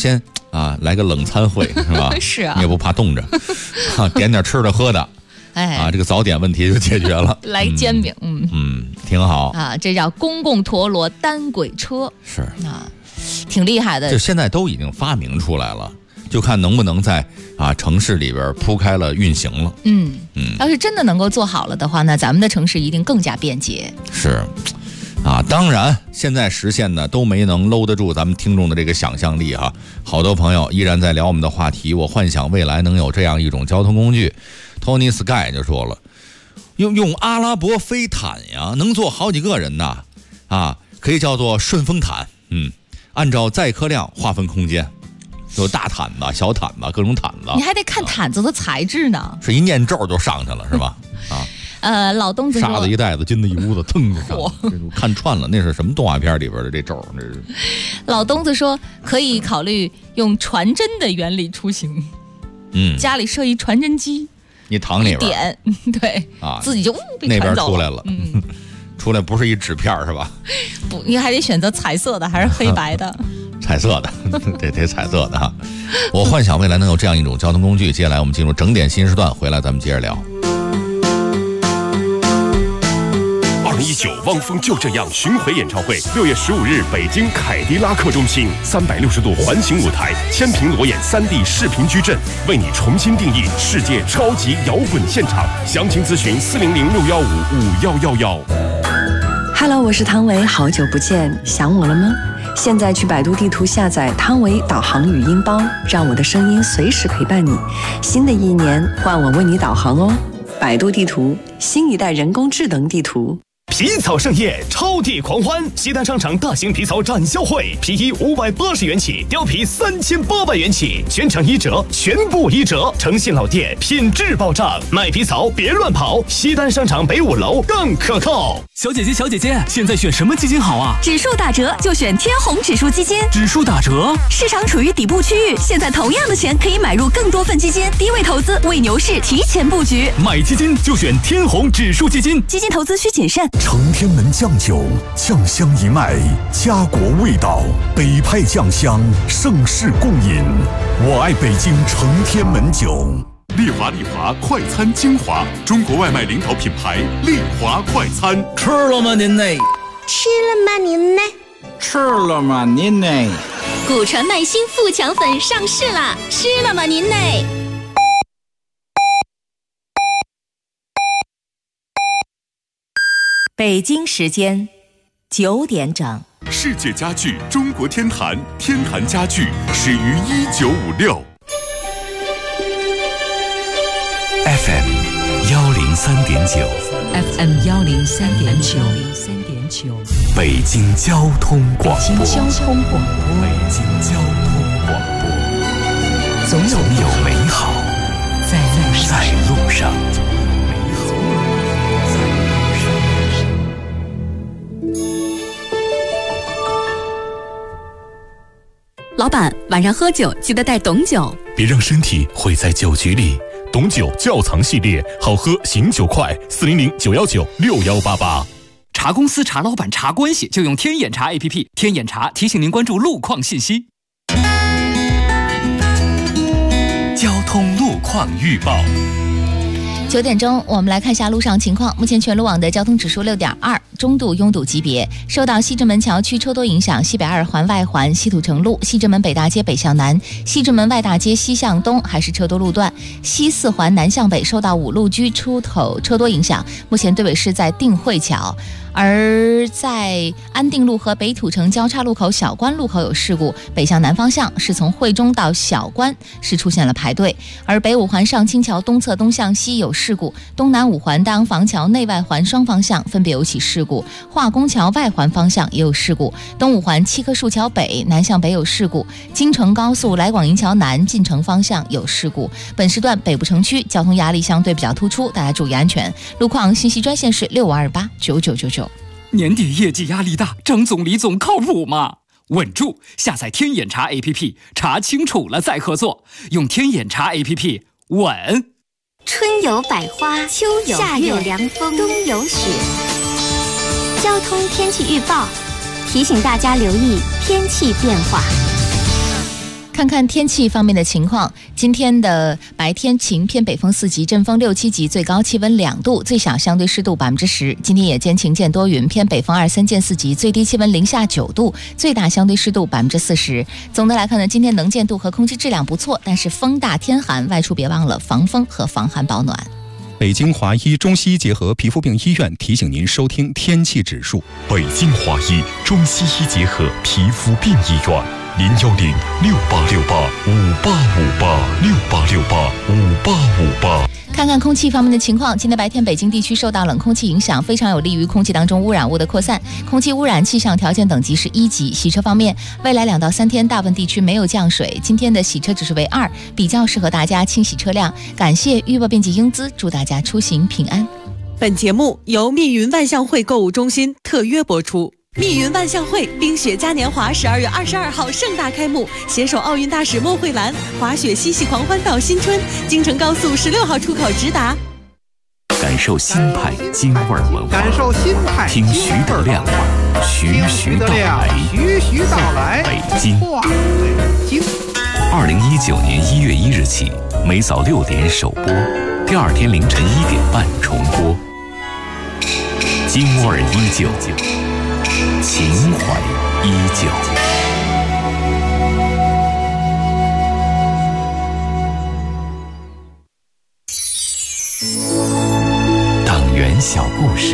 啊，来个冷餐会是吧？ 是啊， 你也不怕冻着，点点吃的喝的，这个早点问题就解决了。 来煎饼， 挺好啊，这叫公共陀螺单轨车， 是啊，挺厉害的。 就现在都已经发明出来了，就看能不能在城市里边铺开了运行了。 要是真的能够做好了的话，那咱们的城市一定更加便捷。 是。当然现在实现的都没能搂得住咱们听众的这个想象力哈。好多朋友依然在聊我们的话题，我幻想未来能有这样一种交通工具。 Tony Sky 就说了，用阿拉伯飞毯呀，能坐好几个人呐，可以叫做顺风毯。按照载客量划分空间，有大毯子、小毯子，各种毯子。 你还得看毯子的材质呢。 是一念咒就上去了是吧？ 老东子说沙子一袋子，金子一屋子，腾就上，看穿了，那是什么动画片里边的这咒？这是。 老东子说可以考虑用传真的原理出行，家里设一传真机， 你躺里边点，对自己就被那边传走了出来了，出来不是一纸片是吧？ 不，你还得选择彩色的还是黑白的？ 彩色的，得彩色的哈。我幻想未来能有这样一种交通工具。接下来我们进入整点新时段，回来咱们接着聊。 2019汪峰就这样巡回演唱会，6月15日北京凯迪拉克中心，360度环形舞台，千屏裸眼3D 视频矩阵，为你重新定义世界超级摇滚现场。详情咨询400-615-5111。 Hello， 我是汤唯，好久不见，想我了吗？现在去百度地图下载汤唯导航语音包，让我的声音随时陪伴你。新的一年，换我为你导航哦。百度地图，新一代人工智能地图。 皮草盛宴，超地狂欢！西单商场大型皮草展销会，皮衣580元起，貂皮3800元起，全场1折，全部1折。诚信老店，品质保障，卖皮草别乱跑。西单商场北5楼更可靠。 小姐姐，小姐姐，现在选什么基金好啊？ 指数打折就选天弘指数基金。 指数打折， 市场处于底部区域，现在同样的钱可以买入更多份基金，低位投资，为牛市提前布局。 买基金就选天弘指数基金， 基金投资需谨慎。 承天门酱酒，酱香一脉，家国味道，北派酱香，盛世共饮。我爱北京承天门酒。 丽华快餐精华，中国外卖领导品牌，丽华快餐。 吃了吗您呢？ 吃了吗您呢？ 吃了吗您呢？ 古传麦新富强粉上市啦！吃了吗您呢？ 北京时间9点整。 世界家具中国天坛，天坛家具始于1956。 FM 103.9 FM 103.9 北京交通广播。 北京交通广播。 北京交通广播。总有美好在路上。 老板，晚上喝酒记得带董酒， 别让身体毁在酒局里。董酒窖藏系列，好喝醒酒快，400-919-6188。 查公司、查老板、查关系，就用天眼查 APP。天眼查提醒您关注路况信息。 交通路况预报。 9点钟，我们来看一下路上情况。目前全路网的交通指数6.2，中度拥堵级别。受到西直门桥区车多影响，西北2环外环西土城路、西直门北大街北向南、西直门外大街西向东还是车多路段。西4环南向北受到五路居出口车多影响，目前队尾是在定慧桥。 而在安定路和北土城交叉路口小关路口有事故，北向南方向是从惠中到小关是出现了排队，而北5环上清桥东侧东向西有事故，东南5环大洋房桥内外环双方向分别有起事故，化工桥外环方向也有事故，东5环七棵树桥北南向北有事故，京承高速来广营桥南进城方向有事故。本时段北部城区交通压力相对比较突出，大家注意安全。路况信息专线是65289999。 年底业绩压力大，张总、李总靠谱吗？稳住！下载天眼查 APP， 查清楚了再合作。用天眼查 APP， 稳。 春有百花，秋有夏有凉风，冬有雪。交通天气预报提醒大家留意天气变化。 看看天气方面的情况，今天的白天晴，偏北风4级，阵风6、7级，最高气温2度，最小相对湿度10%。今天夜间晴间多云，偏北风2、3见4级，最低气温零下9度，最大相对湿度40%。总的来看呢，今天能见度和空气质量不错，但是风大天寒，外出别忘了防风和防寒保暖。 北京华医中西医结合皮肤病医院提醒您收听天气指数。 北京华医中西医结合皮肤病医院，0106868585858 看看空气方面的情况，今天白天北京地区受到冷空气影响，非常有利于空气当中污染物的扩散，空气污染气象条件等级是1级。洗车方面，未来2到3天大部分地区没有降水，今天的洗车指数为2，比较适合大家清洗车辆。感谢预报编辑英姿，祝大家出行平安。 本节目由密云万象汇购物中心特约播出。密云万象汇冰雪嘉年华12月22号盛大开幕，携手奥运大使莫慧兰，滑雪嬉戏狂欢到新春，京城高速16号出口直达。 感受新派京味文化， 感受新派听徐德亮徐到来，北京。2019年1月1日起，每早6点首播，第2天凌晨1点半重播。京味依旧，情怀依旧。党员小故事。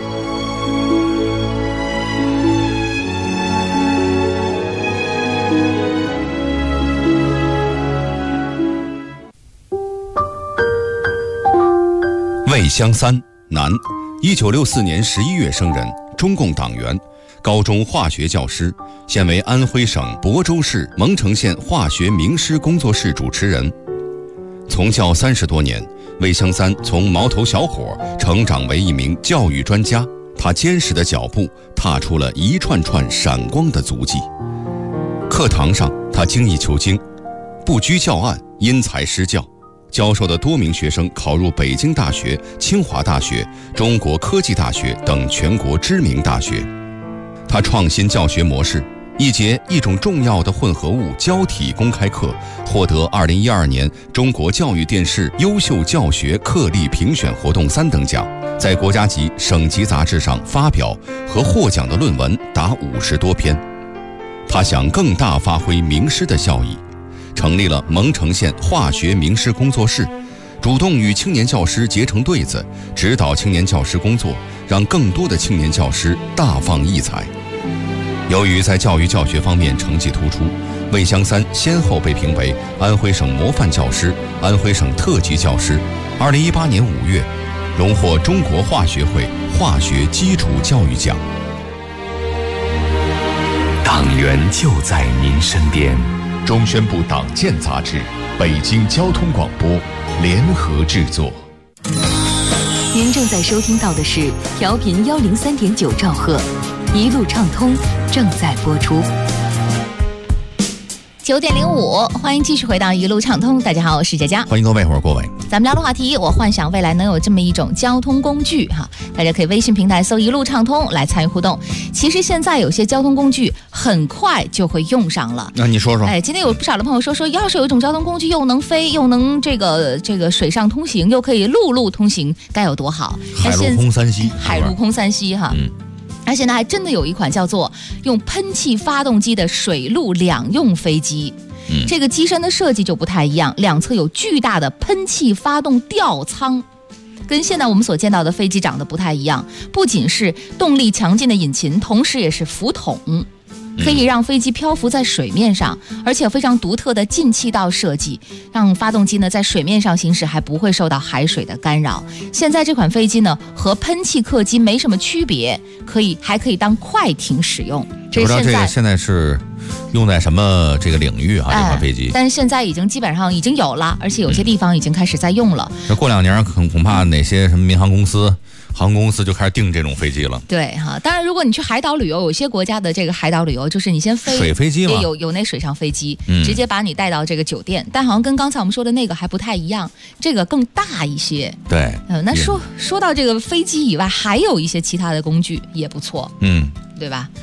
魏香三，男，1964年11月生人，中共党员，高中化学教师，现为安徽省亳州市蒙城县化学名师工作室主持人。从教30多年，魏香三从毛头小伙成长为一名教育专家，他坚实的脚步踏出了一串串闪光的足迹。课堂上，他精益求精，不拘教案，因材施教，教授的多名学生考入北京大学、清华大学、中国科技大学等全国知名大学。他创新教学模式，一节一种重要的混合物胶体公开课获得2012年中国教育电视优秀教学课例评选活动3等奖，在国家级、省级杂志上发表和获奖的论文达50多篇。他想更大发挥名师的效益，成立了蒙城县化学名师工作室，主动与青年教师结成对子，指导青年教师工作，让更多的青年教师大放异彩。由于在教育教学方面成绩突出，魏香三先后被评为安徽省模范教师、安徽省特级教师。2018年5月，荣获中国化学会化学基础教育奖。 党员就在您身边。 中宣部党建杂志、北京交通广播联合制作。 您正在收听到的是调频103.9兆赫，一路畅通正在播出。 9点05，欢迎继续回到一路畅通。大家好，我是佳佳， 欢迎各位，我是郭伟。 咱们聊的话题，我幻想未来能有这么一种交通工具哈，大家可以微信平台搜一路畅通来参与互动。其实现在有些交通工具很快就会用上了， 那你说说？ 今天有不少的朋友说，要是有一种交通工具又能飞，又能这个水上通行，又可以陆路通行，该有多好！ 海陆空三栖， 海陆空三栖哈。而现在还真的有一款叫做用喷气发动机的水陆两用飞机。这个机身的设计就不太一样，两侧有巨大的喷气发动吊舱，跟现在我们所见到的飞机长得不太一样。不仅是动力强劲的引擎，同时也是浮筒，可以让飞机漂浮在水面上，而且非常独特的进气道设计，让发动机呢在水面上行驶还不会受到海水的干扰。现在这款飞机呢和喷气客机没什么区别，还可以当快艇使用。 不知道这个现在是用在什么这个领域啊？这款飞机， 但是现在基本上已经有了，而且有些地方已经开始在用了。 这过2年恐怕哪些什么民航公司、航空公司就开始订这种飞机了。 对哈，当然如果你去海岛旅游，有些国家的这个海岛旅游就是你先飞水飞机嘛， 也有那水上飞机，直接把你带到这个酒店，但好像跟刚才我们说的那个还不太一样，这个更大一些。 对， 那说到这个飞机以外，还有一些其他的工具也不错，对吧？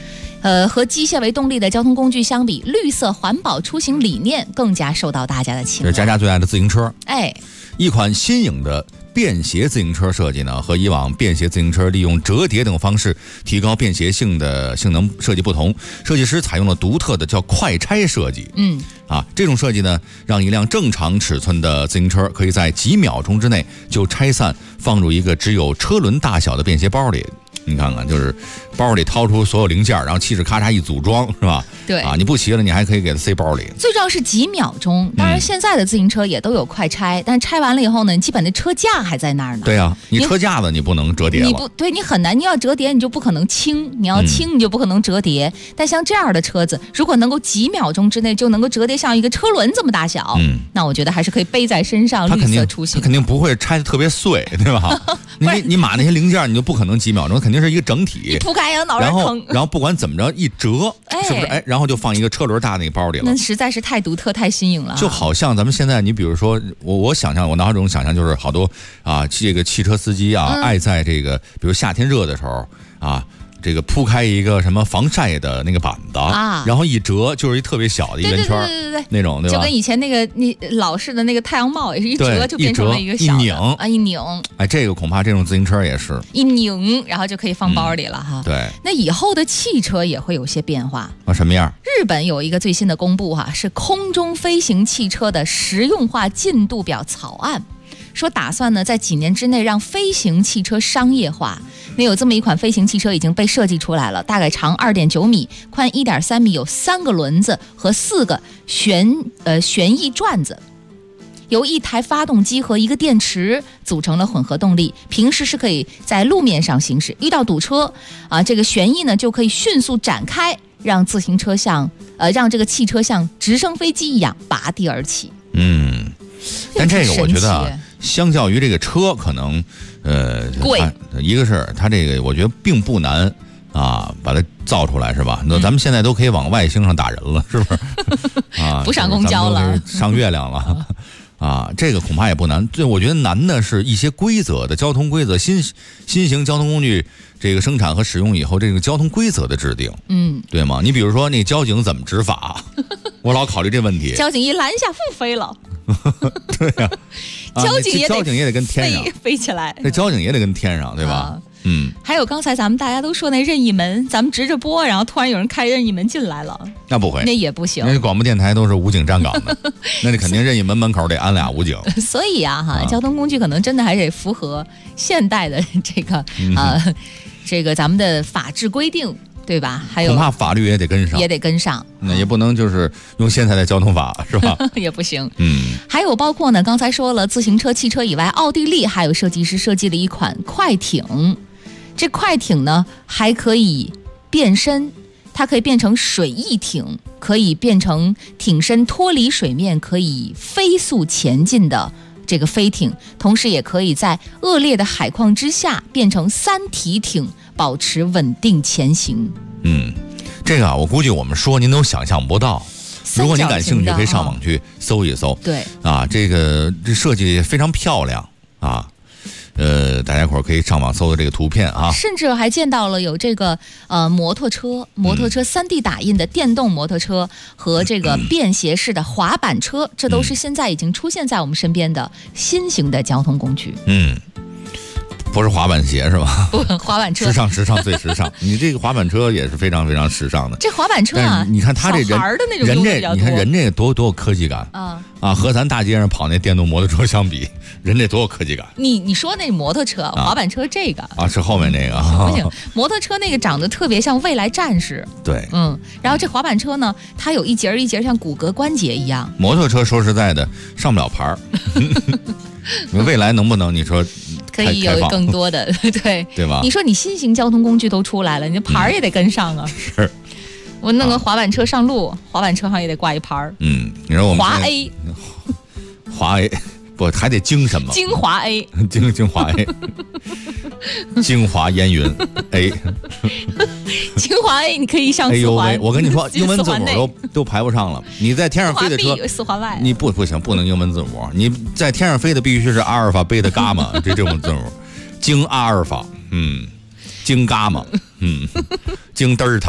和机械为动力的交通工具相比，绿色环保出行理念更加受到大家的青睐。 这是佳佳最爱的自行车。 一款新颖的便携自行车设计呢，和以往便携自行车利用折叠等方式提高便携性的性能设计不同，设计师采用了独特的叫快拆设计。这种设计呢，让一辆正常尺寸的自行车可以在几秒钟之内就拆散，放入一个只有车轮大小的便携包里。你看看，就是包里掏出所有零件，然后气势咔嚓一组装，是吧？ 对你不骑了，你还可以给它塞包里。 最重要是几秒钟。当然，现在的自行车也都有快拆，但拆完了以后呢，基本的车架还在那儿呢。 对啊，你车架子你不能折叠了。 你很难，你要折叠你就不可能轻，你要轻你就不可能折叠。但像这样的车子，如果能够几秒钟之内就能够折叠像一个车轮这么大小，那我觉得还是可以背在身上，绿色出行。 它肯定不会拆得特别碎，对吧？你码那些零件，你就不可能几秒钟，肯定是一个整体。 一铺开呀，脑袋疼。 然后不管怎么着一折，是不是？然后就放一个车轮大那个包里了。 那实在是太独特、太新颖了。 就好像咱们现在，你比如说，我想象，我脑海中想象就是好多这个汽车司机爱在这个，比如夏天热的时候这个铺开一个什么防晒的那个板子然后一折就是一特别小的一圆圈， 对那种，对吧？ 就跟以前那个你老式的那个太阳帽也是一折就变成了一个小的一拧。 这个恐怕这种自行车也是一拧，然后就可以放包里了哈。 对， 那以后的汽车也会有些变化什么样？ 日本有一个最新的公布是空中飞行汽车的实用化进度表草案。说打算呢，在几年之内让飞行汽车商业化。那有这么一款飞行汽车已经被设计出来了，大概长2.9米，宽1.3米，有3个轮子和4个旋翼转子，由一台发动机和一个电池组成了混合动力。平时是可以在路面上行驶，遇到堵车这个旋翼呢就可以迅速展开，让自行车让这个汽车像直升飞机一样拔地而起。 但这个我觉得相较于这个车可能贵， 一个是它这个我觉得并不难把它造出来，是吧？那咱们现在都可以往外星上打人了，是不是？ 不上公交了， 上月亮了这个恐怕也不难。对，我觉得难的是一些规则的交通规则，新型交通工具这个生产和使用以后，这个交通规则的制定，对吗？你比如说那交警怎么执法，我老考虑这问题。 交警一拦下，飞了。 对呀， 交警也得跟天上飞起来， 这交警也得跟天上，对吧？ 还有刚才咱们大家都说那任意门，咱们直着播，然后突然有人开任意门进来了， 那不会， 那也不行。 那广播电台都是武警站岗的，那你肯定任意门门口得安俩武警。 所以交通工具可能真的还得符合现代的这个这个咱们的法制规定。对吧？还有恐怕法律也得跟上，那也不能就是用现在的交通法，是吧？ 也不行。还有包括呢，刚才说了，自行车、汽车以外，奥地利还有设计师设计了一款快艇。这快艇呢还可以变身，它可以变成水翼艇，可以变成艇身脱离水面，可以飞速前进的这个飞艇，同时也可以在恶劣的海况之下变成3体艇，保持稳定前行。 这个我估计我们说您都想象不到。如果您感兴趣，可以上网去搜一搜。 对这设计非常漂亮大家伙可以上网搜的这个图片甚至还见到了有这个摩托车 3D 打印的电动摩托车和这个便携式的滑板车，这都是现在已经出现在我们身边的新型的交通工具。 不是滑板鞋是吧？ 不，滑板车时尚最时尚。你这个滑板车也是非常非常时尚的。 这滑板车你看他这人的那种用的比较多， 你看人这多有科技感和咱大街上跑那电动摩托车相比，人这多有科技感。 你说那摩托车、滑板车这个是后面那个不行，摩托车那个长得特别像未来战士。 对， 然后这滑板车呢，它有一节一节像骨骼关节一样。 摩托车说实在的上不了牌儿。未来能不能你说可以有更多的对吧？ 你说你新型交通工具都出来了，你这牌儿也得跟上啊。 是， 我弄个滑板车上路，滑板车上也得挂一牌儿。 你说我们华 A 不还得精什么？ 精华 A， 精华 A， 精华烟云 A， 精华 A 你可以上4环。 我跟你说，英文字母都排不上了。你在天上飞的车 ，4环外， 你不行，不能英文字母。你在天上飞的必须是阿尔法、贝塔、伽马这种字母，精阿尔法，精伽马，精德尔塔。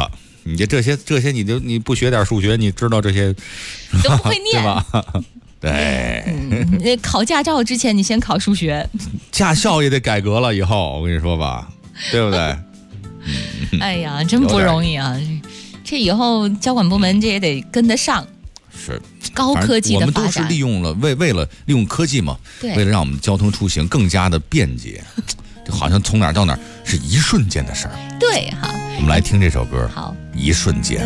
你这些你不学点数学，你知道这些都不会念对吧？对， 考驾照之前你先考数学， 驾校也得改革了，以后我跟你说吧，对不对？ 哎呀，真不容易啊！这以后交管部门这也得跟得上。 是高科技的发展， 我们都是利用了为了利用科技嘛，为了让我们交通出行更加的便捷，就好像从哪儿到哪儿是一瞬间的事儿。 对哈， 我们来听这首歌， 好， 一瞬间。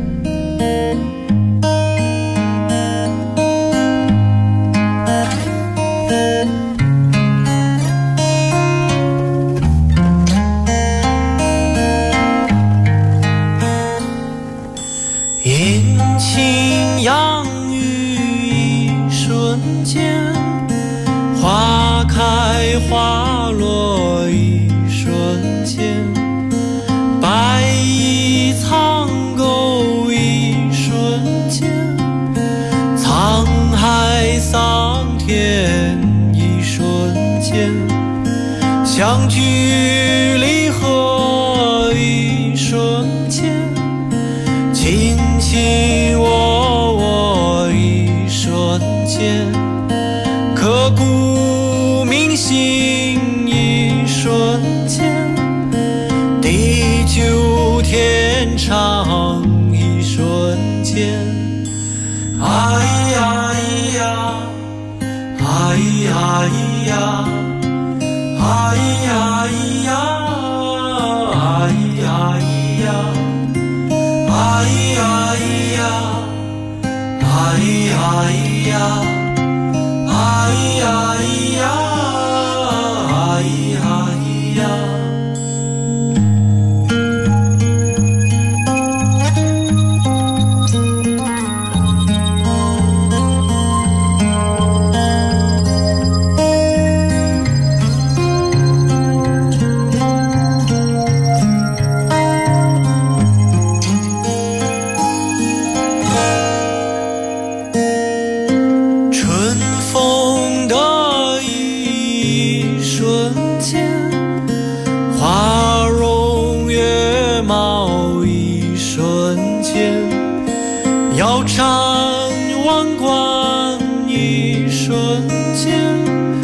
阴晴阳雨一瞬间，花开花落一瞬间，白衣苍狗一瞬间，沧海桑田一瞬间，相聚离合一瞬间，卿卿我我一瞬间，刻骨铭心一瞬间，地久天长一瞬间。哎呀呀，哎呀呀，哎呀呀，哎呀呀。哎呀呀，哎呀呀，哎呀呀，哎呀呀。腰缠万贯一瞬间，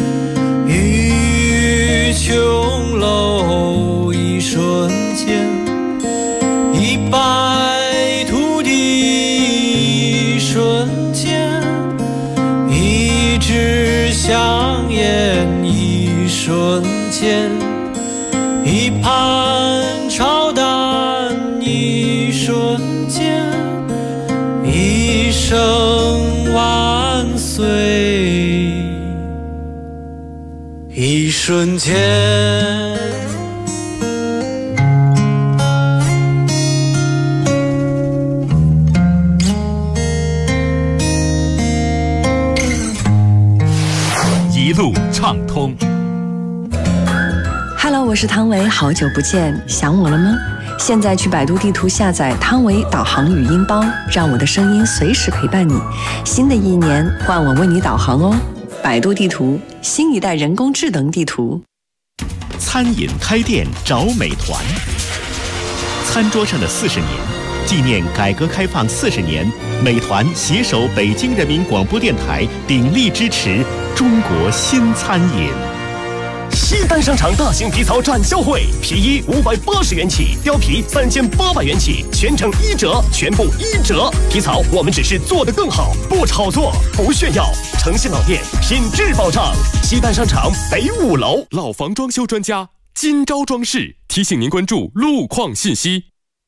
欲琼楼一瞬间，一败涂地一瞬间，一纸香烟一瞬间，一盘炒蛋一瞬间，一生万岁一瞬间。 一路畅通。 Hello， 我是汤唯，好久不见，想我了吗？现在去百度地图下载汤唯导航语音包，让我的声音随时陪伴你。新的一年，换我为你导航哦。百度地图，新一代人工智能地图。 餐饮开店找美团，餐桌上的40年，纪念改革开放40年，美团携手北京人民广播电台，鼎力支持中国新餐饮。 西单商场大型皮草展销会，皮衣580元起，貂皮3800元起，全程1折，全部1折。皮草我们只是做得更好，不炒作，不炫耀。诚信老店，品质保障。西单商场北5楼， 老房装修专家金招装饰提醒您关注路况信息。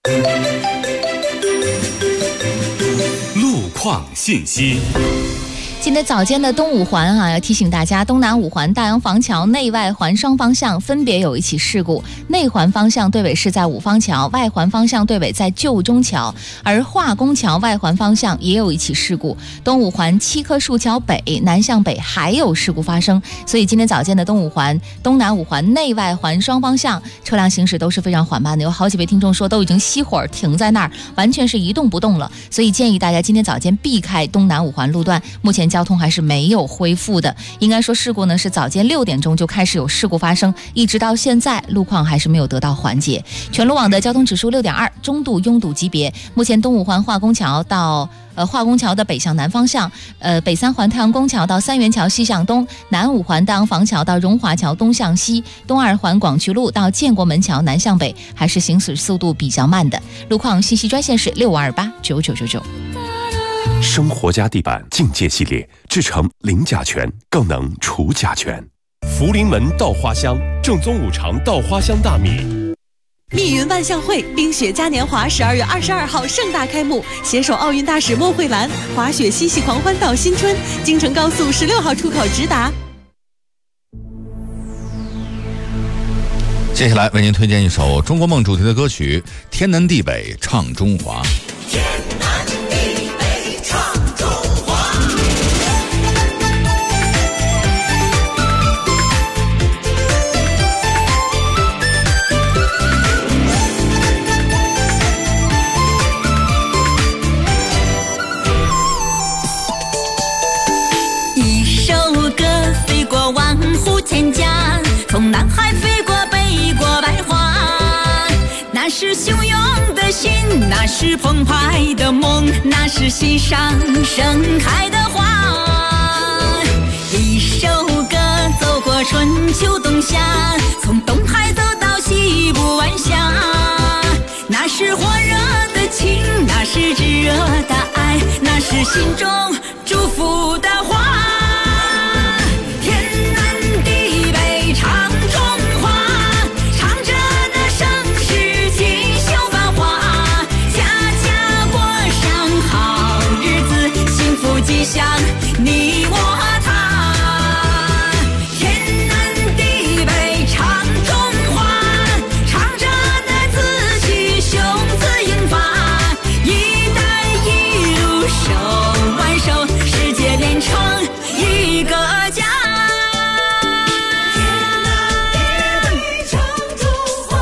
路况信息。 今天早间的东五环要提醒大家，东南五环大洋房桥内外环双方向分别有一起事故，内环方向对尾是在五方桥，外环方向对尾在旧中桥，而化工桥外环方向也有一起事故，东五环7棵树桥北南向北还有事故发生，所以今天早间的东五环、东南五环内外环双方向车辆行驶都是非常缓慢的，有好几位听众说都已经熄火停在那儿，完全是一动不动了，所以建议大家今天早间避开东南五环路段，目前交通还是没有恢复的。应该说事故呢是早间6点钟就开始有事故发生，一直到现在路况还是没有得到缓解。全路网的交通指数6.2，中度拥堵级别。目前东五环化工桥到化工桥的北向南方向，北3环太阳宫桥到三元桥西向东，南5环大洋坊桥到荣华桥东向西，东2环广渠路到建国门桥南向北，还是行驶速度比较慢的。路况信息专线是6528999999。 生活家地板境界系列制成零甲醛，更能除甲醛。福临门稻花香，正宗五常稻花香大米。 密云万象汇冰雪嘉年华12月22号盛大开幕，携手奥运大使莫慧兰，滑雪嬉戏狂欢到新春，京承高速16号出口直达。 接下来为您推荐一首中国梦主题的歌曲《天南地北唱中华》。 天南地北唱中华， 一首歌飞过万户千家，从南海飞过北国百花，那是汹涌的心，那是澎湃的梦，那是心上盛开的花。一首歌走过春秋冬夏，从东海走到西部晚霞，那是火热的情，那是炙热的爱，那是心中祝福的花。吉祥你我他，天南地北唱中华，唱着那紫气雄姿英发，一带一路手挽手，世界连成一个家。天南地北唱中华，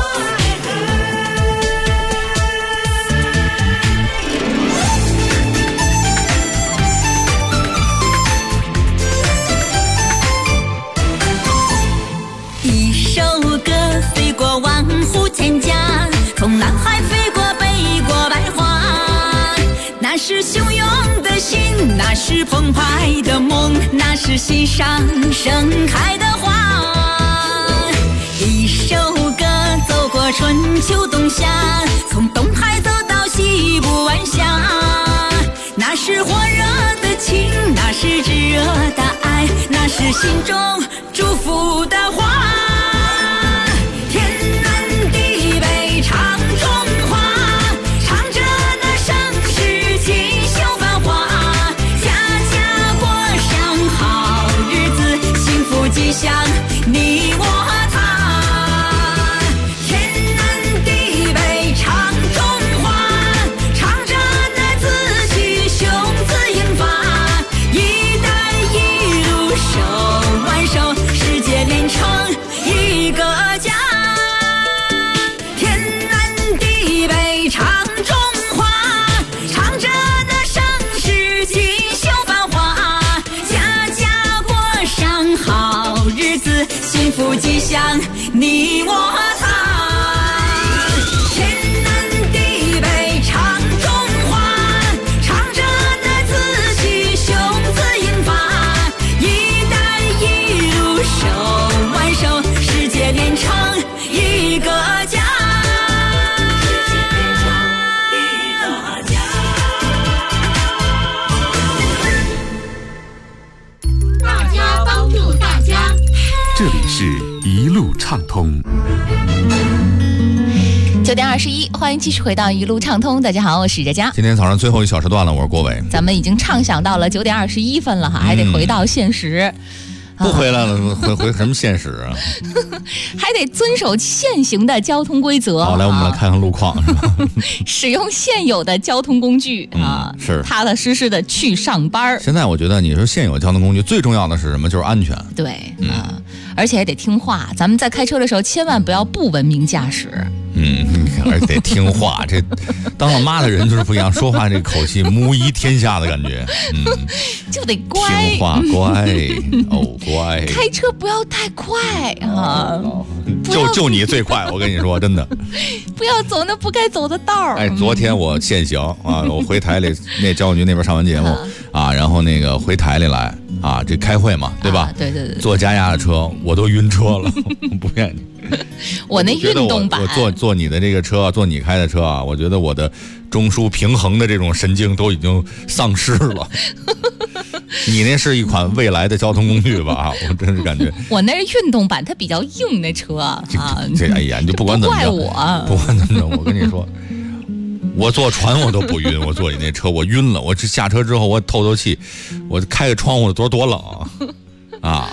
飞过万户千家，从南海飞过北国百花，那是汹涌的心，那是澎湃的梦，那是心上盛开的花。一首歌走过春秋冬夏，从东海走到西部晚霞，那是火热的情，那是炙热的爱，那是心中祝福的花。吉祥你我他，天南地北唱中华，唱着那紫气雄姿英发，一带一路手挽手，世界连成一个家。天南地北唱中华，唱着那盛世锦绣繁华，家家过上好日子，幸福吉祥你我他。天南地北唱中华，唱着那紫气雄姿英发，一带一路手挽手，世界连成一个家。 大家帮助大家。 这里是一路畅通。 9点21，欢迎继续回到一路畅通。大家好，我是佳佳。 今天早上最后一小时段了，我是郭伟。 咱们已经畅想到了9点21分了哈，还得回到现实。 不回来了，回什么现实啊？ 还得遵守现行的交通规则。 好，来我们来看看路况，是吧？ 使用现有的交通工具啊， 是踏踏实实的去上班。 现在我觉得你说现有交通工具最重要的是什么？就是安全。 对，而且还得听话。咱们在开车的时候千万不要不文明驾驶。 而且得听话。这当了妈的人就是不一样，说话这口气母仪天下的感觉。 就得乖， 听话乖乖。 开车不要太快啊！ 就你最快，我跟你说，真的。 不要走那不该走的道儿。 昨天我现行啊，我回台里那交管局那边上完节目啊，然后那个回台里来啊，这开会嘛，对吧？ 对。 坐家压的车，我都晕车了，不骗你。 我那运动版， 我坐你的这个车，坐你开的车啊，我觉得我的中枢平衡的这种神经都已经丧失了。你那是一款未来的交通工具吧？我真是感觉我那是运动版，它比较硬那车啊。 哎呀，你就不管怎么着，不管怎么着，我跟你说，我坐船我都不晕，我坐你那车我晕了。我这下车之后我透气，我开个窗户多冷啊！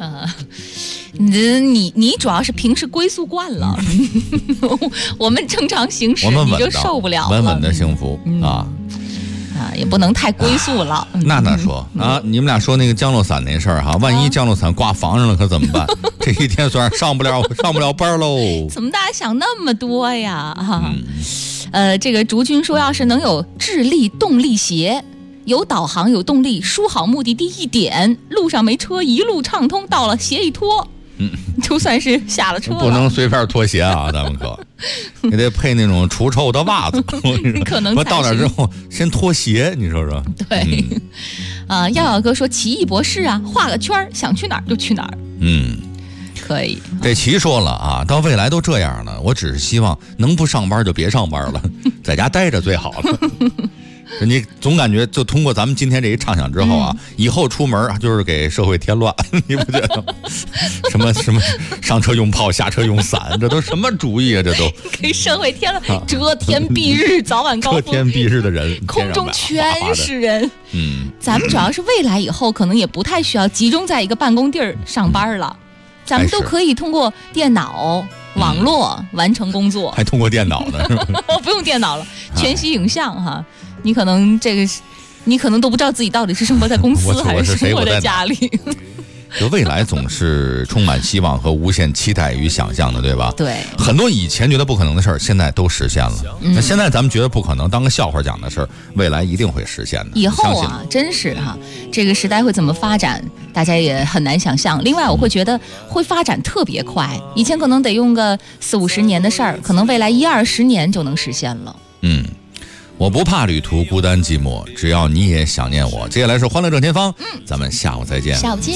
你主要是平时龟速惯了，我们正常行驶你就受不了了。 稳稳的幸福啊！ 也不能太龟速了。 那说啊，你们俩说那个降落伞那事儿哈，万一降落伞挂房上了可怎么办？这一天算是上不了班喽。 怎么大家想那么多呀？这个竹君说，要是能有智力动力鞋，有导航有动力，输好目的地一点，路上没车，一路畅通，到了鞋一脱，就算是下了车了。 不能随便脱鞋啊，咱们可也得配那种除臭的袜子。 可能我到那之后先脱鞋，你说说。 对，耀哥说奇异博士啊，画个圈想去哪儿就去哪儿。可以。 这齐说了啊，到未来都这样了，我只是希望能不上班就别上班了，在家待着最好了。你总感觉就通过咱们今天这一畅想之后啊，以后出门就是给社会添乱，你不觉得？什么上车用炮，下车用伞，这都什么主意啊？这都给社会添乱，遮天蔽日，早晚高峰， 遮天蔽日的人， 空中全是人。咱们主要是未来以后可能也不太需要集中在一个办公地儿上班了，咱们都可以通过电脑、网络完成工作， 还通过电脑呢，是吧？ 不用电脑了，全息影像哈。你可能都不知道自己到底是生活在公司还是生活在家里。 就未来总是充满希望和无限期待与想象的，对吧？ 对， 很多以前觉得不可能的事儿，现在都实现了。那现在咱们觉得不可能，当个笑话讲的事儿，未来一定会实现的。 以后啊，真是哈，这个时代会怎么发展，大家也很难想象。另外，我会觉得会发展特别快，以前可能得用个40-50年的事儿，可能未来10-20年就能实现了。 我不怕旅途孤单寂寞，只要你也想念我。接下来是欢乐正前方，咱们下午再见。 下午见。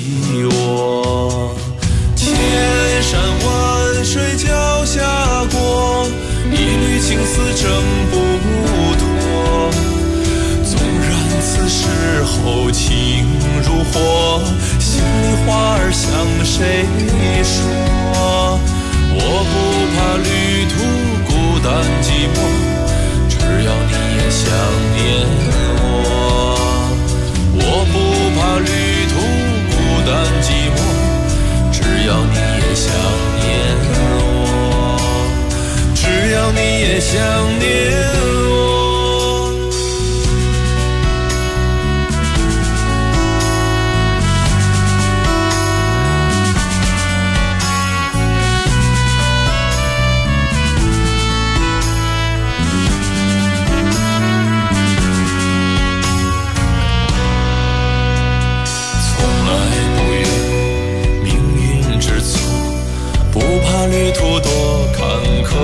千山万水脚下过，一缕情丝挣不脱。纵然此时候情如火，心里话儿向谁说？我不怕旅途孤单寂寞，只要你也想念我。我不怕旅途孤单寂寞，只要你也想念我，只要你也想念我。旅途多坎坷，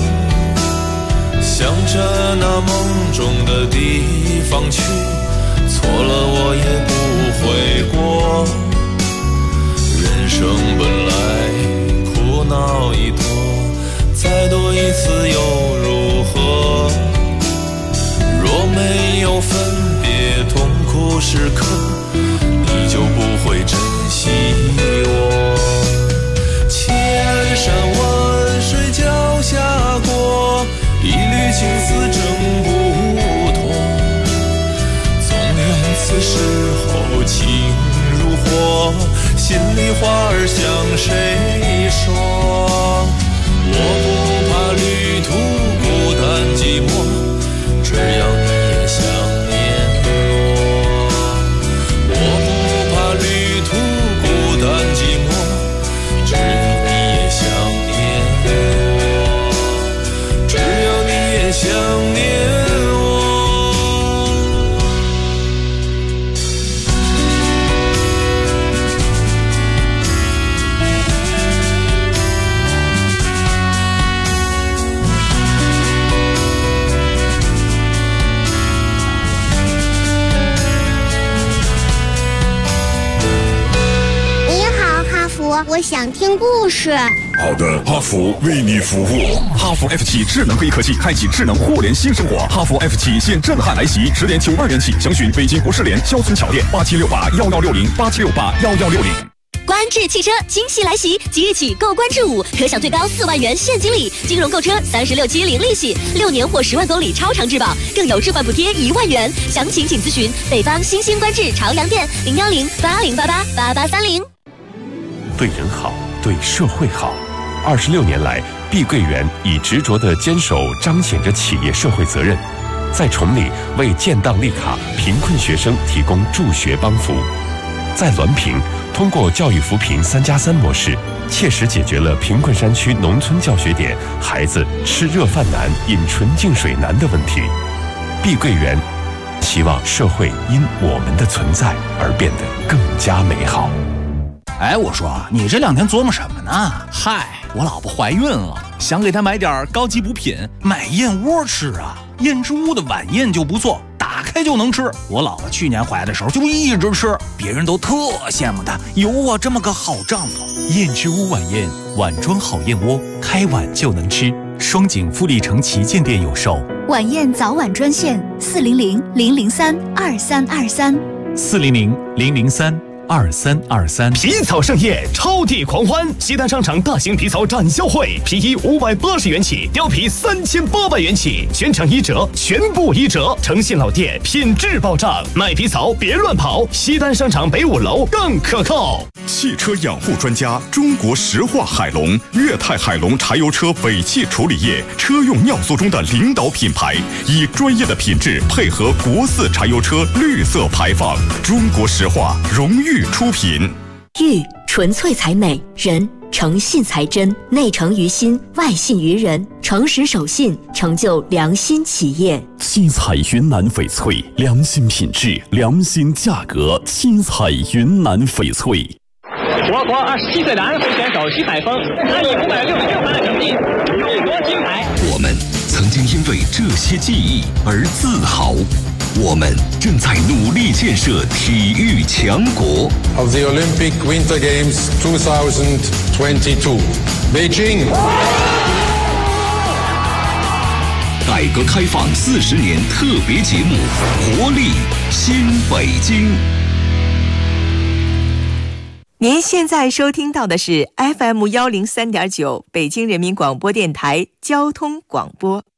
向着那梦中的地方去，错了我也不悔过。人生本来苦恼一多，再多一次又如何？若没有分别痛苦时刻，你就不会珍惜我。千山万水脚下过，一缕情丝挣不脱。纵然此时候情如火，心里话儿向谁说？我不怕旅途孤单寂寞，只要你也想念我。我不怕旅途孤单寂寞，只要你也想念我， 我想听故事。 好的，哈弗为你服务。哈弗 F7 智能黑科技，开启智能互联新生活。哈弗 F7 现震撼来袭，10.92元起，详询北京国士联肖村桥店8768116087681160。 观致汽车惊喜来袭，即日起购观致5可享最高4万元现金礼，金融购车36期零利息，6年或10万公里超长质保，更有置换补贴1万元。详情请咨询北方新兴观致朝阳店01080888830。 对人好，对社会好。26年来，碧桂园以执着的坚守彰显着企业社会责任，在崇礼为建档立卡贫困学生提供助学帮扶，在滦平通过教育扶贫3+3模式，切实解决了贫困山区农村教学点孩子吃热饭难、饮纯净水难的问题。碧桂园希望社会因我们的存在而变得更加美好。 哎，我说你这2天琢磨什么呢？嗨，我老婆怀孕了，想给她买点高级补品，买燕窝吃啊。燕之屋的晚宴就不错，打开就能吃。我老婆去年怀的时候就一直吃，别人都特羡慕她有我这么个好丈夫。 燕之屋晚宴，碗装好燕窝，开碗就能吃。双井富力城旗舰店有售。 晚宴早晚专线400-003-2323 400-003-2323。 皮草盛宴，超地狂欢！西单商场大型皮草展销会，皮衣580元起，貂皮3800元起，全场1折，全部1折。诚信老店，品质保障，卖皮草别乱跑。西单商场北5楼更可靠。 汽车养护专家，中国石化海龙、粤泰海龙柴油车尾气处理液车用尿素中的领导品牌，以专业的品质配合国4柴油车绿色排放。中国石化荣誉出品。 玉纯粹才美，人诚信才真，内诚于心，外信于人，诚实守信，成就良心企业。 七彩云南翡翠，良心品质，良心价格。七彩云南翡翠。 我国27岁的安徽选手徐海峰，他以566分的成绩勇夺金牌。 我们曾经因为这些记忆而自豪。我们正在努力建设体育强国。 Of the Olympic Winter Games 2022, Beijing. 改革开放40年特别节目，活力新北京。 您现在收听到的是 FM103.9 北京人民广播电台交通广播。